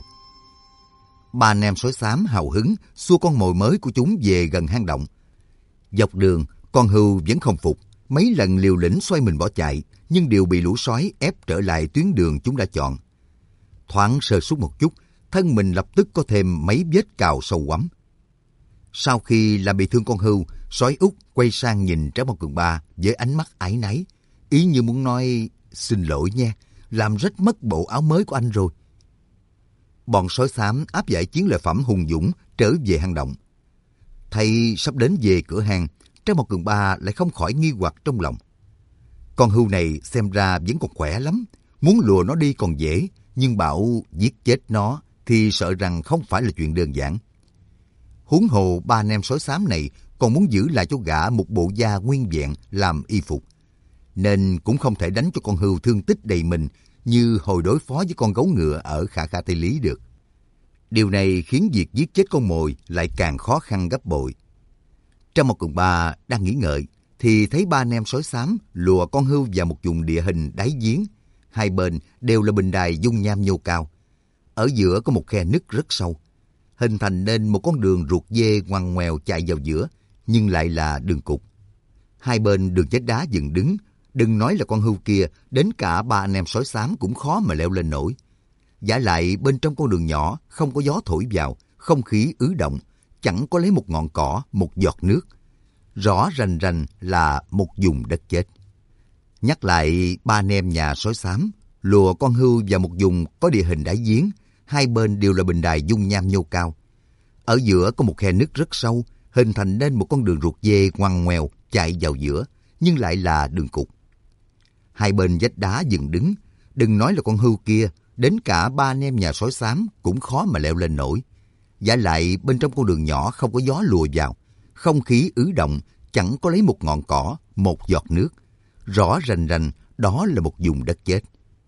Ba anh em sói xám hào hứng xua con mồi mới của chúng về gần hang động. Dọc đường, con hươu vẫn không phục, mấy lần liều lĩnh xoay mình bỏ chạy, nhưng đều bị lũ sói ép trở lại tuyến đường chúng đã chọn. Thoáng sơ suất một chút, thân mình lập tức có thêm mấy vết cào sâu quắm. Sau khi làm bị thương con hươu, sói Út quay sang nhìn Tráng Bao Cường Ba với ánh mắt áy náy, ý như muốn nói xin lỗi nha, làm rách mất bộ áo mới của anh rồi. Bọn sói xám áp giải chiến lợi phẩm hùng dũng trở về hang động. Thấy sắp đến về cửa hang, Tráng Bao Cường Ba lại không khỏi nghi hoặc trong lòng. Con hươu này xem ra vẫn còn khỏe lắm, muốn lùa nó đi còn dễ, nhưng bảo giết chết nó thì sợ rằng không phải là chuyện đơn giản. Huống hồ ba anh em sói xám này còn muốn giữ lại cho gã một bộ da nguyên vẹn làm y phục, nên cũng không thể đánh cho con hươu thương tích đầy mình như hồi đối phó với con gấu ngựa ở khả khả Tây Lý được. Điều này khiến việc giết chết con mồi lại càng khó khăn gấp bội. Tráng Bao Cường Ba đang nghĩ ngợi thì thấy ba anh em sói xám lùa con hươu vào một vùng địa hình đáy giếng. Hai bên đều là bình đài dung nham nhô cao. Ở giữa có một khe nứt rất sâu, hình thành nên một con đường ruột dê ngoằn ngoèo chạy vào giữa, nhưng lại là đường cụt. Hai bên đường vách đá dựng đứng, đừng nói là con hươu kia, đến cả ba anh em sói xám cũng khó mà leo lên nổi. Vả lại bên trong con đường nhỏ không có gió thổi vào, không khí ứ động, chẳng có lấy một ngọn cỏ, một giọt nước. Rõ rành rành là một vùng đất chết. Nhắc lại ba anh em nhà sói xám lùa con hươu vào một vùng có địa hình đáy giếng, hai bên đều là bình đài dung nham nhô cao. Ở giữa có một khe nứt rất sâu, hình thành nên một con đường ruột dê ngoằn ngoèo chạy vào giữa, nhưng lại là đường cụt. Hai bên vách đá dựng đứng, đừng nói là con hươu kia, đến cả ba anh em nhà sói xám cũng khó mà leo lên nổi. Vả lại bên trong con đường nhỏ không có gió lùa vào, không khí ứ động, chẳng có lấy một ngọn cỏ, một giọt nước. Rõ rành rành đó là một vùng đất chết.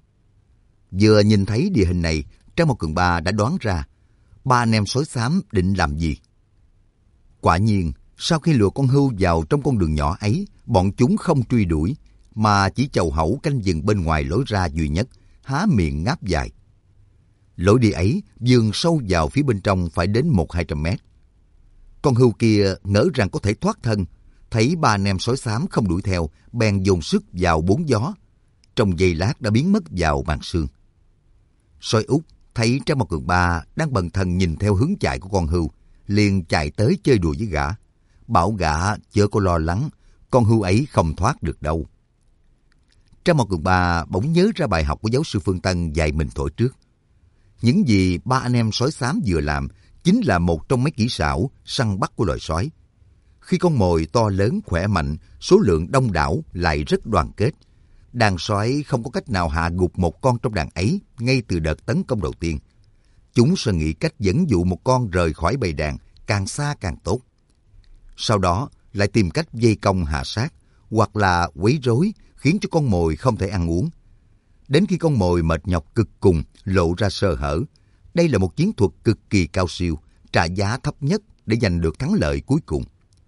Vừa nhìn thấy địa hình này, Tráng Bao Cường Ba đã đoán ra ba anh em sói xám định làm gì. Quả nhiên, sau khi lùa con hươu vào trong con đường nhỏ ấy, bọn chúng không truy đuổi, mà chỉ chầu hẩu canh chừng bên ngoài lối ra duy nhất, há miệng ngáp dài. Lối đi ấy vươn sâu vào phía bên trong phải đến một hai trăm mét. Con hươu kia ngỡ rằng có thể thoát thân, thấy ba anh em sói xám không đuổi theo, bèn dồn sức vào bốn gió. Trong giây lát đã biến mất vào màn sương. Sói Út thấy Tráng Bao Cường Ba đang bần thần nhìn theo hướng chạy của con hươu, liền chạy tới chơi đùa với gã, bảo gã chớ có lo lắng, con hươu ấy không thoát được đâu. Tráng Bao Cường Ba bỗng nhớ ra bài học của giáo sư Phương Tân dạy mình thổi trước. Những gì ba anh em sói xám vừa làm chính là một trong mấy kỹ xảo săn bắt của loài sói. Khi con mồi to lớn khỏe mạnh, số lượng đông đảo lại rất đoàn kết, đàn sói không có cách nào hạ gục một con trong đàn ấy ngay từ đợt tấn công đầu tiên. Chúng sẽ nghĩ cách dẫn dụ một con rời khỏi bầy đàn, càng xa càng tốt. Sau đó lại tìm cách vây công hạ sát, hoặc là quấy rối khiến cho con mồi không thể ăn uống. Đến khi con mồi mệt nhọc cực cùng, lộ ra sơ hở. Đây là một chiến thuật cực kỳ cao siêu, trả giá thấp nhất để giành được thắng lợi cuối cùng.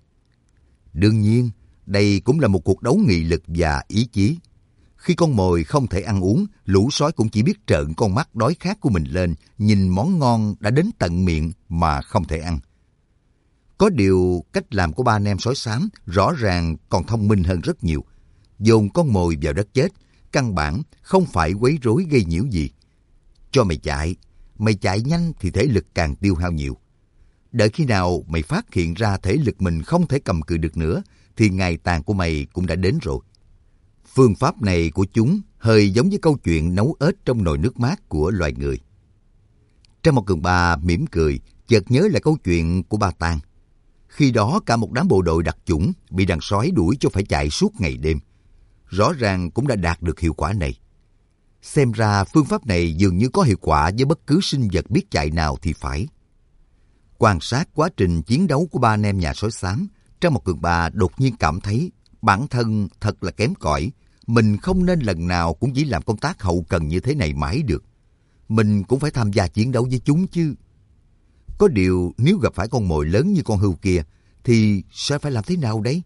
Đương nhiên, đây cũng là một cuộc đấu nghị lực và ý chí. Khi con mồi không thể ăn uống, lũ sói cũng chỉ biết trợn con mắt đói khát của mình lên, nhìn món ngon đã đến tận miệng mà không thể ăn. Có điều, cách làm của ba anh em sói xám rõ ràng còn thông minh hơn rất nhiều. Dồn con mồi vào đất chết, căn bản không phải quấy rối gây nhiễu gì. Cho mày chạy, mày chạy nhanh thì thể lực càng tiêu hao nhiều. Đợi khi nào mày phát hiện ra thể lực mình không thể cầm cự được nữa, thì ngày tàn của mày cũng đã đến rồi. Phương pháp này của chúng hơi giống với câu chuyện nấu ếch trong nồi nước mát của loài người. Tráng Bao Cường Ba mỉm cười, chợt nhớ lại câu chuyện của Ba Tang. Khi đó cả một đám bộ đội đặc chủng bị đàn sói đuổi cho phải chạy suốt ngày đêm. Rõ ràng cũng đã đạt được hiệu quả này. Xem ra phương pháp này dường như có hiệu quả với bất cứ sinh vật biết chạy nào thì phải. Quan sát quá trình chiến đấu của ba anh em nhà sói xám, Tráng Bao Cường Ba đột nhiên cảm thấy bản thân thật là kém cỏi. Mình không nên lần nào cũng chỉ làm công tác hậu cần như thế này mãi được. mình cũng phải tham gia chiến đấu với chúng chứ. Có điều nếu gặp phải con mồi lớn như con hươu kia, thì sẽ phải làm thế nào đấy?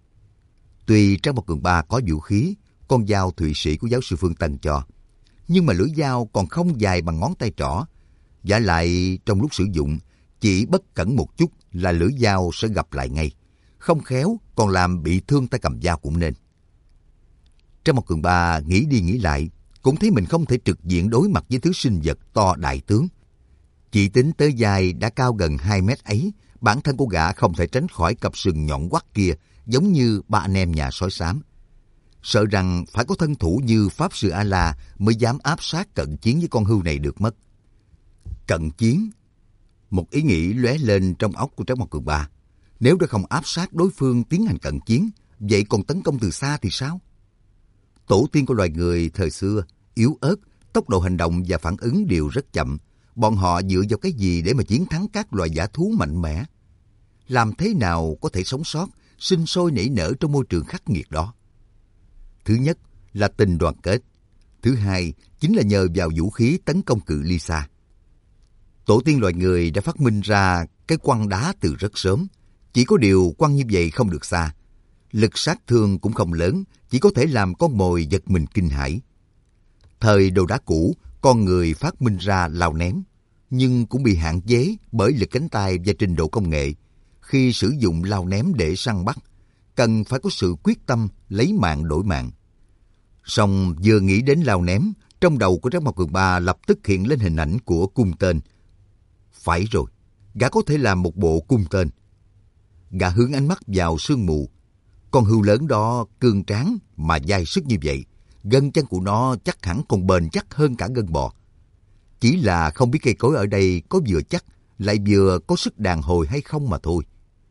Tuy Trang Mộc Cường Ba có vũ khí, con dao Thụy Sĩ của giáo sư Phương Tân cho, nhưng mà lưỡi dao còn không dài bằng ngón tay trỏ. Vả lại trong lúc sử dụng, chỉ bất cẩn một chút là lưỡi dao sẽ gặp lại ngay. Không khéo còn làm bị thương tay cầm dao cũng nên. Trang Mộc Cường Ba nghĩ đi nghĩ lại, cũng thấy mình không thể trực diện đối mặt với thứ sinh vật to đại tướng. Chỉ tính tới dài đã cao gần hai mét ấy, bản thân của gã không thể tránh khỏi cặp sừng nhọn quắt kia, giống như ba anh em nhà sói xám. Sợ rằng phải có thân thủ như Pháp Sư A-La mới dám áp sát cận chiến với con hươu này được mất. Cận chiến? Một ý nghĩ lóe lên trong óc của Trác Mộc Cường Ba. Nếu đã không áp sát đối phương tiến hành cận chiến, vậy còn tấn công từ xa thì sao? Tổ tiên của loài người thời xưa, yếu ớt, tốc độ hành động và phản ứng đều rất chậm. Bọn họ dựa vào cái gì để mà chiến thắng các loài dã thú mạnh mẽ? Làm thế nào có thể sống sót, sinh sôi nảy nở trong môi trường khắc nghiệt đó? Thứ nhất là tình đoàn kết. Thứ hai chính là nhờ vào vũ khí tấn công cự ly xa. Tổ tiên loài người đã phát minh ra cái quăng đá từ rất sớm. Chỉ có điều quăng như vậy không được xa. Lực sát thương cũng không lớn, chỉ có thể làm con mồi giật mình kinh hãi. Thời đồ đá cũ, con người phát minh ra lao ném, nhưng cũng bị hạn chế bởi lực cánh tay và trình độ công nghệ. Khi sử dụng lao ném để săn bắt, cần phải có sự quyết tâm lấy mạng đổi mạng. Song vừa nghĩ đến lao ném, trong đầu của Trác Mộc Cường Ba lập tức hiện lên hình ảnh của cung tên. Phải rồi, gã có thể làm một bộ cung tên. Gã hướng ánh mắt vào sương mù. Con hươu lớn đó cương tráng mà dai sức như vậy, gân chân của nó chắc hẳn còn bền chắc hơn cả gân bò. Chỉ là không biết cây cối ở đây có vừa chắc, lại vừa có sức đàn hồi hay không mà thôi.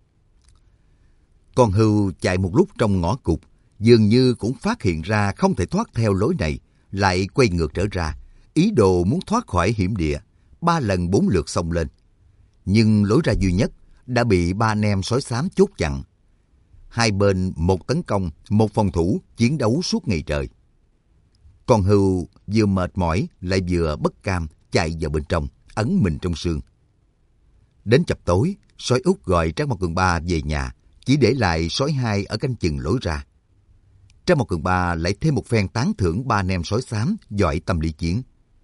Con hươu chạy một lúc trong ngõ cụt, dường như cũng phát hiện ra không thể thoát theo lối này, lại quay ngược trở ra, ý đồ muốn thoát khỏi hiểm địa, ba lần bốn lượt xông lên. Nhưng lối ra duy nhất đã bị ba anh em sói xám chốt chặn. Hai bên một tấn công, một phòng thủ, chiến đấu suốt ngày trời. Con hươu vừa mệt mỏi lại vừa bất cam chạy vào bên trong, ẩn mình trong sương. Đến chập tối, sói út gọi Trác Mộc Cường Ba về nhà, chỉ để lại sói hai ở canh chừng lối ra. Trác Mộc Cường Ba lại thêm một phen tán thưởng ba anh em sói xám giỏi tâm lý chiến.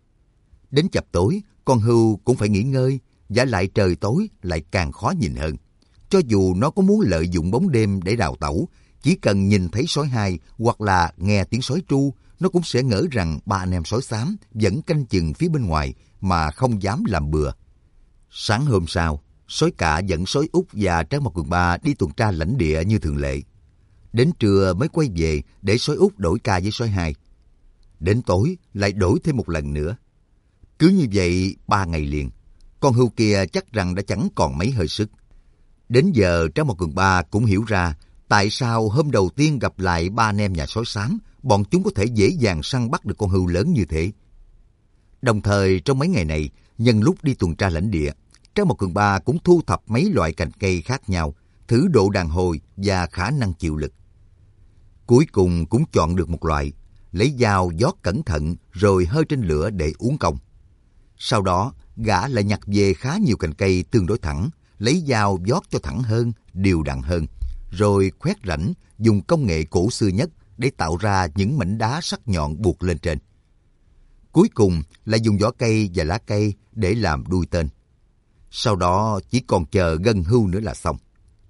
Đến chập tối, con hươu cũng phải nghỉ ngơi, vả lại trời tối lại càng khó nhìn hơn. Cho dù nó có muốn lợi dụng bóng đêm để đào tẩu, chỉ cần nhìn thấy sói hai hoặc là nghe tiếng sói tru, nó cũng sẽ ngỡ rằng ba anh em sói xám vẫn canh chừng phía bên ngoài mà không dám làm bừa. Sáng hôm sau, sói cả dẫn sói út và Trác Mộc Cường Ba đi tuần tra lãnh địa như thường lệ. Đến trưa mới quay về để sói út đổi ca với sói hai. Đến tối lại đổi thêm một lần nữa. Cứ như vậy ba ngày liền, con hươu kia chắc rằng đã chẳng còn mấy hơi sức. Đến giờ Trác Mộc Cường Ba cũng hiểu ra tại sao hôm đầu tiên gặp lại ba anh em nhà sói xám, bọn chúng có thể dễ dàng săn bắt được con hươu lớn như thế. Đồng thời trong mấy ngày này, nhân lúc đi tuần tra lãnh địa, Trác Mộc Cường Ba cũng thu thập mấy loại cành cây khác nhau, thử độ đàn hồi và khả năng chịu lực. Cuối cùng cũng chọn được một loại, lấy dao giót cẩn thận rồi hơi trên lửa để uốn cong. Sau đó, gã lại nhặt về khá nhiều cành cây tương đối thẳng, lấy dao giót cho thẳng hơn, đều đặn hơn, rồi khoét rãnh dùng công nghệ cổ xưa nhất để tạo ra những mảnh đá sắc nhọn buộc lên trên. Cuối cùng là dùng vỏ cây và lá cây để làm đuôi tên. Sau đó chỉ còn chờ gân hươu nữa là xong.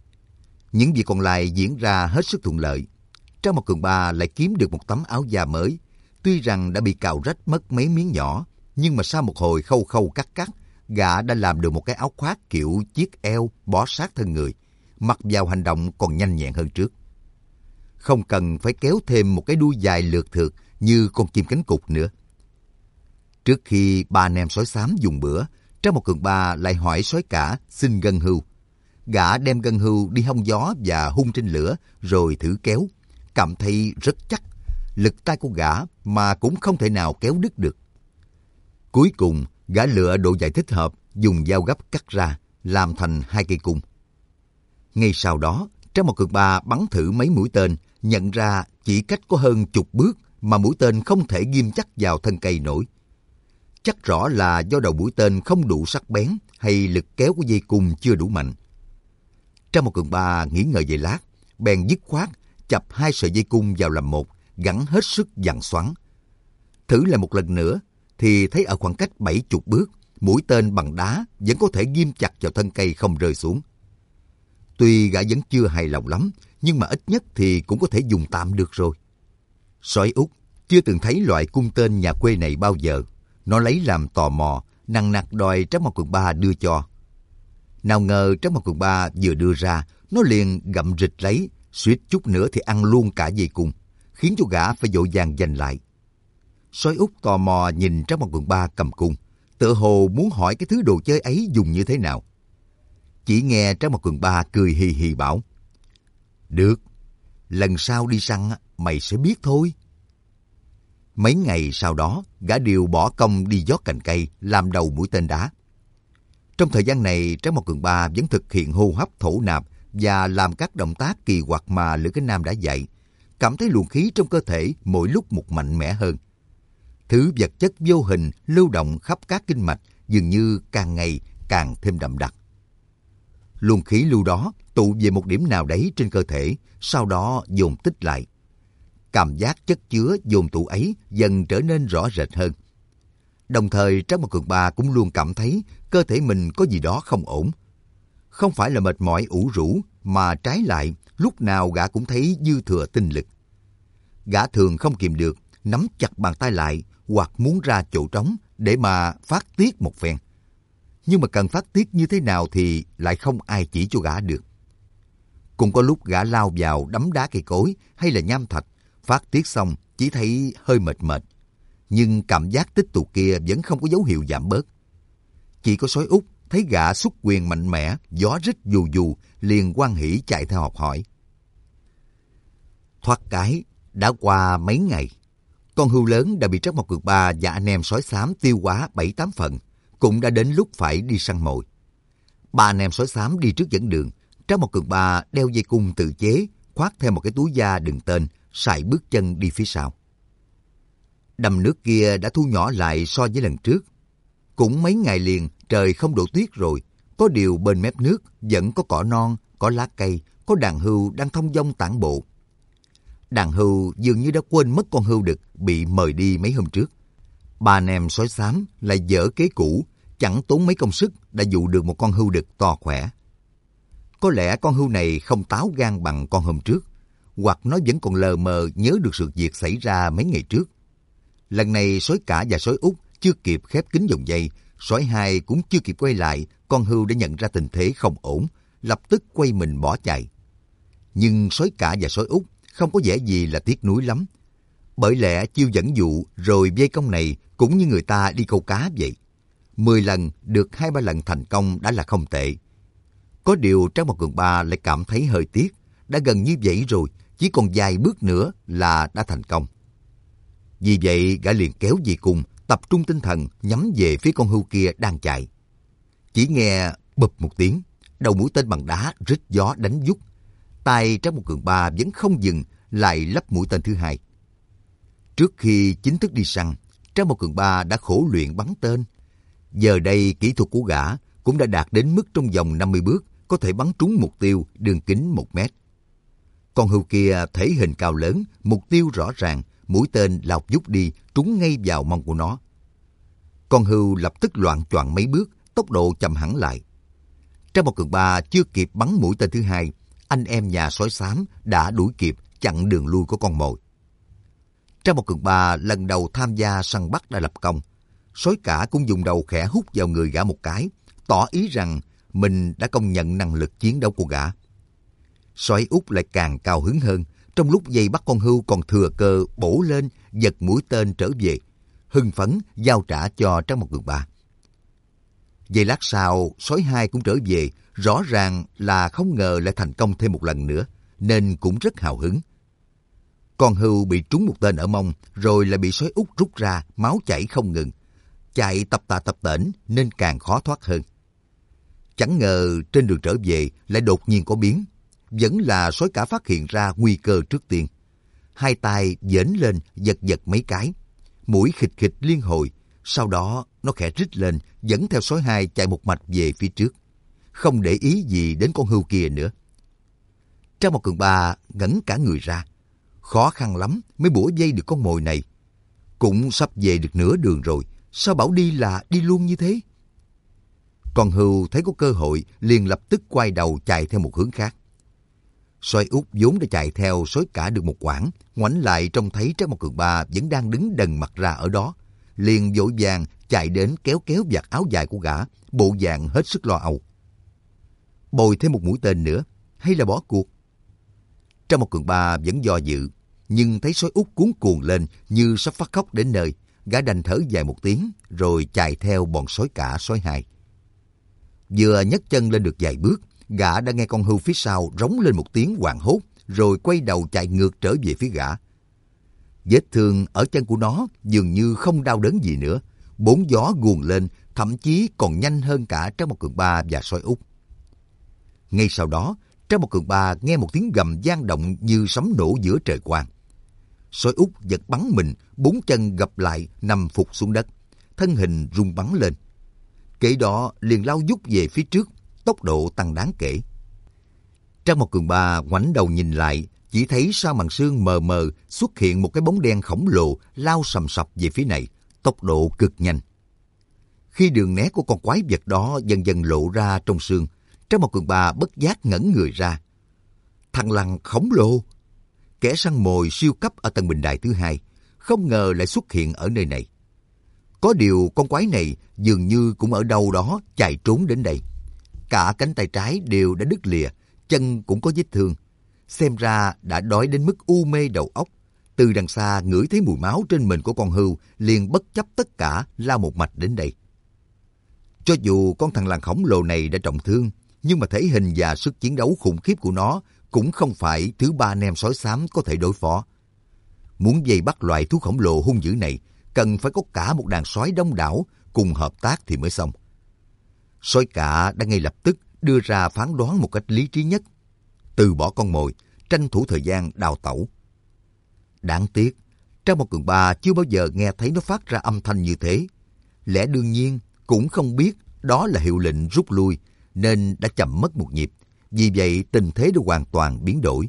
Những việc còn lại diễn ra hết sức thuận lợi. Trác Mộc Cường Ba lại kiếm được một tấm áo da mới. Tuy rằng đã bị cào rách mất mấy miếng nhỏ, nhưng mà sau một hồi khâu khâu cắt cắt, gã đã làm được một cái áo khoác kiểu chiếc eo bó sát thân người, mặc vào hành động còn nhanh nhẹn hơn trước. Không cần phải kéo thêm một cái đuôi dài lượt thượt như con chim cánh cụt nữa. Trước khi ba anh em sói xám dùng bữa, Trác Mộc Cường Ba lại hỏi sói cả xin gân hươu. Gã đem gân hươu đi hong gió và hun trên lửa rồi thử kéo, cảm thấy rất chắc. Lực tay của gã mà cũng không thể nào kéo đứt được. Cuối cùng, gã lựa độ dài thích hợp, dùng dao gấp cắt ra, làm thành hai cây cung. Ngay sau đó, Trác Mộc Cường Ba bắn thử mấy mũi tên, nhận ra chỉ cách có hơn chục bước mà mũi tên không thể ghim chắc vào thân cây nổi. Chắc rõ là do đầu mũi tên không đủ sắc bén hay lực kéo của dây cung chưa đủ mạnh. Trang một Cường Ba nghĩ ngợi giây lát, bèn dứt khoát chập hai sợi dây cung vào làm một, gắn hết sức giằng xoắn. Thử lại một lần nữa thì thấy ở khoảng cách bảy chục bước, mũi tên bằng đá vẫn có thể ghim chặt vào thân cây không rơi xuống. Tuy gã vẫn chưa hài lòng lắm, nhưng mà ít nhất thì cũng có thể dùng tạm được rồi. Sói Út chưa từng thấy loại cung tên nhà quê này bao giờ. Nó lấy làm tò mò, nằng nặc đòi Trác Mao Cường Ba đưa cho. Nào ngờ Trác Mao Cường Ba vừa đưa ra, nó liền gặm rịch lấy, suýt chút nữa thì ăn luôn cả dây cung, khiến cho gã phải vội vàng giành lại. Sói Út tò mò nhìn Trác Mao Cường Ba cầm cung, tựa hồ muốn hỏi cái thứ đồ chơi ấy dùng như thế nào. Chỉ nghe Trác Mao Cường Ba cười hì hì bảo: "Được, lần sau đi săn mày sẽ biết thôi." Mấy ngày sau đó, gã đều bỏ công đi vót cành cây, làm đầu mũi tên đá. Trong thời gian này, Trác Mao Cường Ba vẫn thực hiện hô hấp thổ nạp và làm các động tác kỳ quặc mà Lữ Cái Nam đã dạy, cảm thấy luồng khí trong cơ thể mỗi lúc một mạnh mẽ hơn. Thứ vật chất vô hình lưu động khắp các kinh mạch dường như càng ngày càng thêm đậm đặc. Luồng khí lưu đó tụ về một điểm nào đấy trên cơ thể, sau đó dồn tích lại. Cảm giác chất chứa dồn tụ ấy dần trở nên rõ rệt hơn. Đồng thời Trác Mao Cường Ba cũng luôn cảm thấy cơ thể mình có gì đó không ổn. Không phải là mệt mỏi ủ rũ, mà trái lại lúc nào gã cũng thấy dư thừa tinh lực. Gã thường không kìm được, nắm chặt bàn tay lại hoặc muốn ra chỗ trống để mà phát tiết một phen. Nhưng mà cần phát tiết như thế nào thì lại không ai chỉ cho gã được. Cũng có lúc gã lao vào đấm đá cây cối hay là nham thạch, phát tiết xong chỉ thấy hơi mệt mệt. Nhưng cảm giác tích tụ kia vẫn không có dấu hiệu giảm bớt. Chỉ có Sói Út thấy gã xuất quyền mạnh mẽ, gió rít dù dù, liền hoan hỉ chạy theo học hỏi. Thoát cái, đã qua mấy ngày, con hươu lớn đã bị Trác Mao Cường Ba và anh em sói xám tiêu hóa bảy tám phần, cũng đã đến lúc phải đi săn mồi. Ba anh em sói xám đi trước dẫn đường, Trác Mao Cường Ba đeo dây cung tự chế, khoác theo một cái túi da đựng tên, sải bước chân đi phía sau. Đầm nước kia đã thu nhỏ lại so với lần trước. Cũng mấy ngày liền trời không đổ tuyết rồi, có điều bên mép nước vẫn có cỏ non, có lá cây, có đàn hươu đang thông dong tản bộ. Đàn hươu dường như đã quên mất con hươu đực bị mời đi mấy hôm trước. Ba anh em sói xám lại dở kế cũ, chẳng tốn mấy công sức đã dụ được một con hươu đực to khỏe. Có lẽ con hươu này không táo gan bằng con hôm trước, hoặc nó vẫn còn lờ mờ nhớ được sự việc xảy ra mấy ngày trước. Lần này Sói Cả và Sói Út chưa kịp khép kín vòng dây, Sói Hai cũng chưa kịp quay lại, con hươu đã nhận ra tình thế không ổn, lập tức quay mình bỏ chạy. Nhưng Sói Cả và Sói Út không có vẻ gì là tiếc nuối lắm. Bởi lẽ chiêu dẫn dụ rồi vây công này cũng như người ta đi câu cá vậy. Mười lần được hai ba lần thành công đã là không tệ. Có điều Trác Mao Cường Ba lại cảm thấy hơi tiếc, đã gần như vậy rồi, chỉ còn vài bước nữa là đã thành công. Vì vậy gã liền kéo dây cung, tập trung tinh thần nhắm về phía con hươu kia đang chạy. Chỉ nghe bụp một tiếng, đầu mũi tên bằng đá rít gió đánh vút. Tay Trác Mao Cường Ba vẫn không dừng, lại lắp mũi tên thứ hai. Trước khi chính thức đi săn, Trác Mao Cường Ba đã khổ luyện bắn tên. Giờ đây kỹ thuật của gã cũng đã đạt đến mức trong vòng năm mươi bước có thể bắn trúng mục tiêu đường kính một mét. Con hươu kia thể hình cao lớn, mục tiêu rõ ràng, mũi tên lao vút đi trúng ngay vào mông của nó. Con hươu lập tức loạng choạng mấy bước, tốc độ chậm hẳn lại. Trác Mao Cường Ba chưa kịp bắn mũi tên thứ hai, anh em nhà sói xám đã đuổi kịp chặn đường lui của con mồi. Trác Mao Cường Ba lần đầu tham gia săn bắt đã lập công. Sói Cả cũng dùng đầu khẽ hút vào người gã một cái, tỏ ý rằng mình đã công nhận năng lực chiến đấu của gã. Sói Út lại càng cao hứng hơn, trong lúc dây bắt con hươu còn thừa cơ bổ lên, giật mũi tên trở về, hưng phấn giao trả cho Trác Mao Cường Ba. Giây lát sau, Sói Hai cũng trở về, rõ ràng là không ngờ lại thành công thêm một lần nữa, nên cũng rất hào hứng. Con hươu bị trúng một tên ở mông, rồi lại bị Sói Út rút ra, máu chảy không ngừng. Chạy tập tà tập tễnh nên càng khó thoát hơn. Chẳng ngờ trên đường trở về lại đột nhiên có biến. Vẫn là Sói Cả phát hiện ra nguy cơ trước tiên. Hai tay giễnh lên giật giật mấy cái. Mũi khịch khịch liên hồi, sau đó nó khẽ rít lên, dẫn theo sói hai chạy một mạch về phía trước, không để ý gì đến con hươu kia nữa. Trang một Cường Ba ngẩn cả người ra, khó khăn lắm mới bủa dây được con mồi này. Cũng sắp về được nửa đường rồi, sao bảo đi là đi luôn như thế? Con hươu thấy có cơ hội liền lập tức quay đầu chạy theo một hướng khác. Sói Út vốn đã chạy theo sói cả được một quãng, ngoảnh lại trông thấy Trác Mộc Cường Ba vẫn đang đứng đần mặt ra ở đó, liền vội vàng chạy đến kéo kéo vạt áo dài của gã, bộ dạng hết sức lo âu. Bồi thêm một mũi tên nữa, hay là bỏ cuộc? Trác Mộc Cường Ba vẫn do dự, nhưng thấy sói Út cuống cuồng lên như sắp phát khóc đến nơi, gã đành thở dài một tiếng rồi chạy theo bọn sói cả sói hai. Vừa nhấc chân lên được vài bước, gã đã nghe con hươu phía sau rống lên một tiếng hoảng hốt, rồi quay đầu chạy ngược trở về phía gã. Vết thương ở chân của nó dường như không đau đớn gì nữa, bốn gió guồn lên, thậm chí còn nhanh hơn cả Trác Mộc Cường Ba và sói Út. Ngay sau đó, Trác Mộc Cường Ba nghe một tiếng gầm vang động như sấm nổ giữa trời quang. Sói Út giật bắn mình, bốn chân gập lại nằm phục xuống đất, thân hình rung bắn lên. Kể đó liền lao vút về phía trước, tốc độ tăng đáng kể. Trác Mộc Cường Ba ngoảnh đầu nhìn lại, chỉ thấy sau màn sương mờ mờ xuất hiện một cái bóng đen khổng lồ lao sầm sập về phía này, tốc độ cực nhanh. Khi đường né của con quái vật đó dần dần lộ ra trong sương, Trác Mộc Cường Ba bất giác ngẩn người ra. Thằng lằn khổng lồ, kẻ săn mồi siêu cấp ở tầng bình đài thứ hai, không ngờ lại xuất hiện ở nơi này. Có điều con quái này dường như cũng ở đâu đó chạy trốn đến đây. Cả cánh tay trái đều đã đứt lìa, chân cũng có vết thương. Xem ra đã đói đến mức u mê đầu óc. Từ đằng xa ngửi thấy mùi máu trên mình của con hươu, liền bất chấp tất cả lao một mạch đến đây. Cho dù con thằng lằn khổng lồ này đã trọng thương, nhưng mà thể hình và sức chiến đấu khủng khiếp của nó cũng không phải thứ ba anh em sói xám có thể đối phó. Muốn vây bắt loại thú khổng lồ hung dữ này, cần phải có cả một đàn sói đông đảo cùng hợp tác thì mới xong. Sói cả đã ngay lập tức đưa ra phán đoán một cách lý trí nhất, từ bỏ con mồi, tranh thủ thời gian đào tẩu. Đáng tiếc, Trác Mộc Cường Ba chưa bao giờ nghe thấy nó phát ra âm thanh như thế. Lẽ đương nhiên cũng không biết đó là hiệu lệnh rút lui, nên đã chậm mất một nhịp. Vì vậy tình thế đã hoàn toàn biến đổi.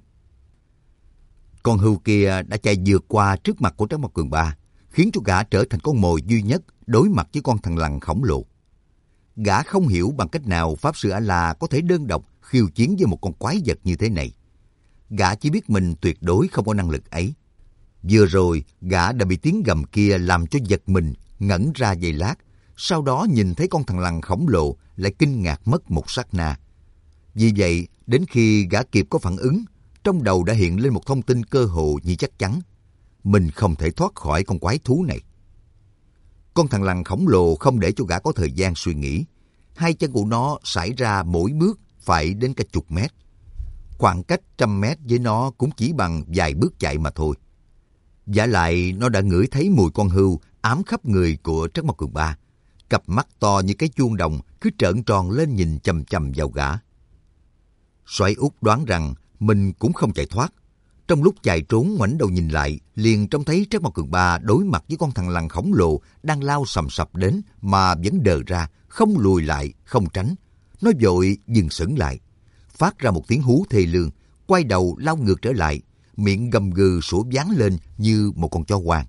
Con hươu kia đã chạy vượt qua trước mặt của Trác Mộc Cường Ba, khiến cho gã trở thành con mồi duy nhất đối mặt với con thằng lằn khổng lồ. Gã không hiểu bằng cách nào Pháp Sư A-La có thể đơn độc khiêu chiến với một con quái vật như thế này. Gã chỉ biết mình tuyệt đối không có năng lực ấy. Vừa rồi, gã đã bị tiếng gầm kia làm cho giật mình, ngẩn ra giây lát. Sau đó nhìn thấy con thằng lằn khổng lồ lại kinh ngạc mất một sát na. Vì vậy, đến khi gã kịp có phản ứng, trong đầu đã hiện lên một thông tin cơ hồ như chắc chắn. Mình không thể thoát khỏi con quái thú này. Con thằng lằn khổng lồ không để cho gã có thời gian suy nghĩ. Hai chân của nó sải ra mỗi bước phải đến cả chục mét. Khoảng cách trăm mét với nó cũng chỉ bằng vài bước chạy mà thôi. Vả lại nó đã ngửi thấy mùi con hươu ám khắp người của Trác Mộc Cường Ba. Cặp mắt to như cái chuông đồng cứ trợn tròn lên nhìn chằm chằm vào gã. Soái Út đoán rằng mình cũng không chạy thoát. Trong lúc chạy trốn ngoảnh đầu nhìn lại, liền trông thấy Trác Mộc Cường Ba đối mặt với con thằng lằn khổng lồ đang lao sầm sập đến mà vẫn đờ ra, không lùi lại, không tránh. Nó vội dừng sững lại, phát ra một tiếng hú thê lương, quay đầu lao ngược trở lại, miệng gầm gừ sủa váng lên như một con chó hoang.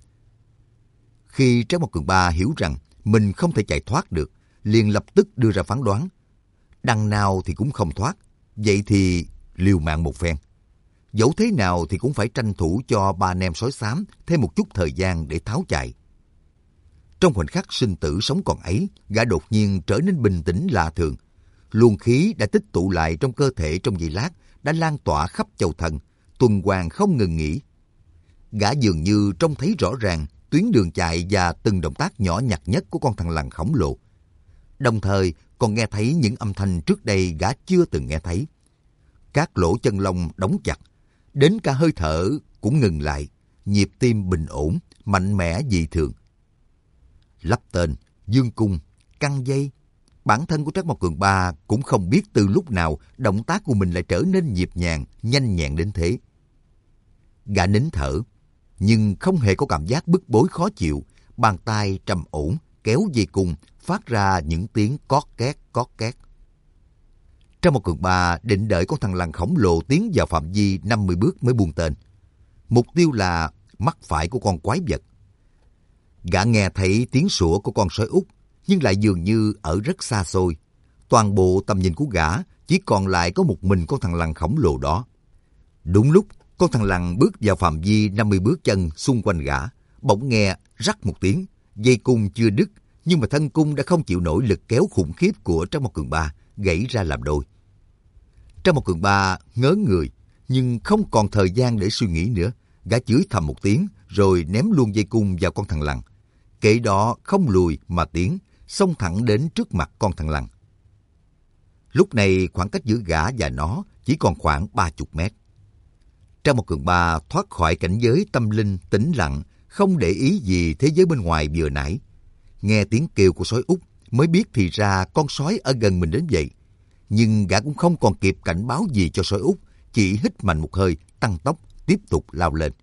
Khi Trác Mộc Cường Ba hiểu rằng mình không thể chạy thoát được, liền lập tức đưa ra phán đoán. Đằng nào thì cũng không thoát, vậy thì liều mạng một phen. Dẫu thế nào thì cũng phải tranh thủ cho ba anh em sói xám thêm một chút thời gian để tháo chạy. Trong khoảnh khắc sinh tử sống còn ấy, gã đột nhiên trở nên bình tĩnh lạ thường. Luồng khí đã tích tụ lại trong cơ thể trong giây lát đã lan tỏa khắp châu thân, tuần hoàn không ngừng nghỉ. Gã dường như trông thấy rõ ràng tuyến đường chạy và từng động tác nhỏ nhặt nhất của con thằng lằn khổng lồ. Đồng thời còn nghe thấy những âm thanh trước đây gã chưa từng nghe thấy. Các lỗ chân lông đóng chặt, đến cả hơi thở cũng ngừng lại, nhịp tim bình ổn, mạnh mẽ dị thường. Lắp tên, dương cung, căng dây. Bản thân của Trác Mộc Cường Ba cũng không biết từ lúc nào động tác của mình lại trở nên nhịp nhàng, nhanh nhẹn đến thế. Gã nín thở, nhưng không hề có cảm giác bức bối khó chịu, bàn tay trầm ổn, kéo dây cung, phát ra những tiếng cót két cót két. Trang một cường ba định đợi con thằn lằn khổng lồ tiến vào phạm vi năm mươi bước mới buông tên. Mục tiêu là mắt phải của con quái vật. Gã nghe thấy tiếng sủa của con sói út, nhưng lại dường như ở rất xa xôi. Toàn bộ tầm nhìn của gã chỉ còn lại có một mình con thằn lằn khổng lồ đó. Đúng lúc con thằn lằn bước vào phạm vi năm mươi bước chân xung quanh gã, bỗng nghe rắc một tiếng, dây cung chưa đứt, nhưng mà thân cung đã không chịu nổi lực kéo khủng khiếp của Trang một cường ba, gãy ra làm đôi. Trang một cường ba ngớ người, nhưng không còn thời gian để suy nghĩ nữa. Gã chửi thầm một tiếng, rồi ném luôn dây cung vào con thằn lằn. Kệ đó không lùi mà tiến, xông thẳng đến trước mặt con thằn lằn. Lúc này khoảng cách giữa gã và nó chỉ còn khoảng ba mươi mét. Trang một cường ba thoát khỏi cảnh giới tâm linh tĩnh lặng, không để ý gì thế giới bên ngoài vừa nãy. Nghe tiếng kêu của sói út mới biết thì ra con sói ở gần mình đến vậy. Nhưng gã cũng không còn kịp cảnh báo gì cho sói út, chỉ hít mạnh một hơi, tăng tốc, tiếp tục lao lên.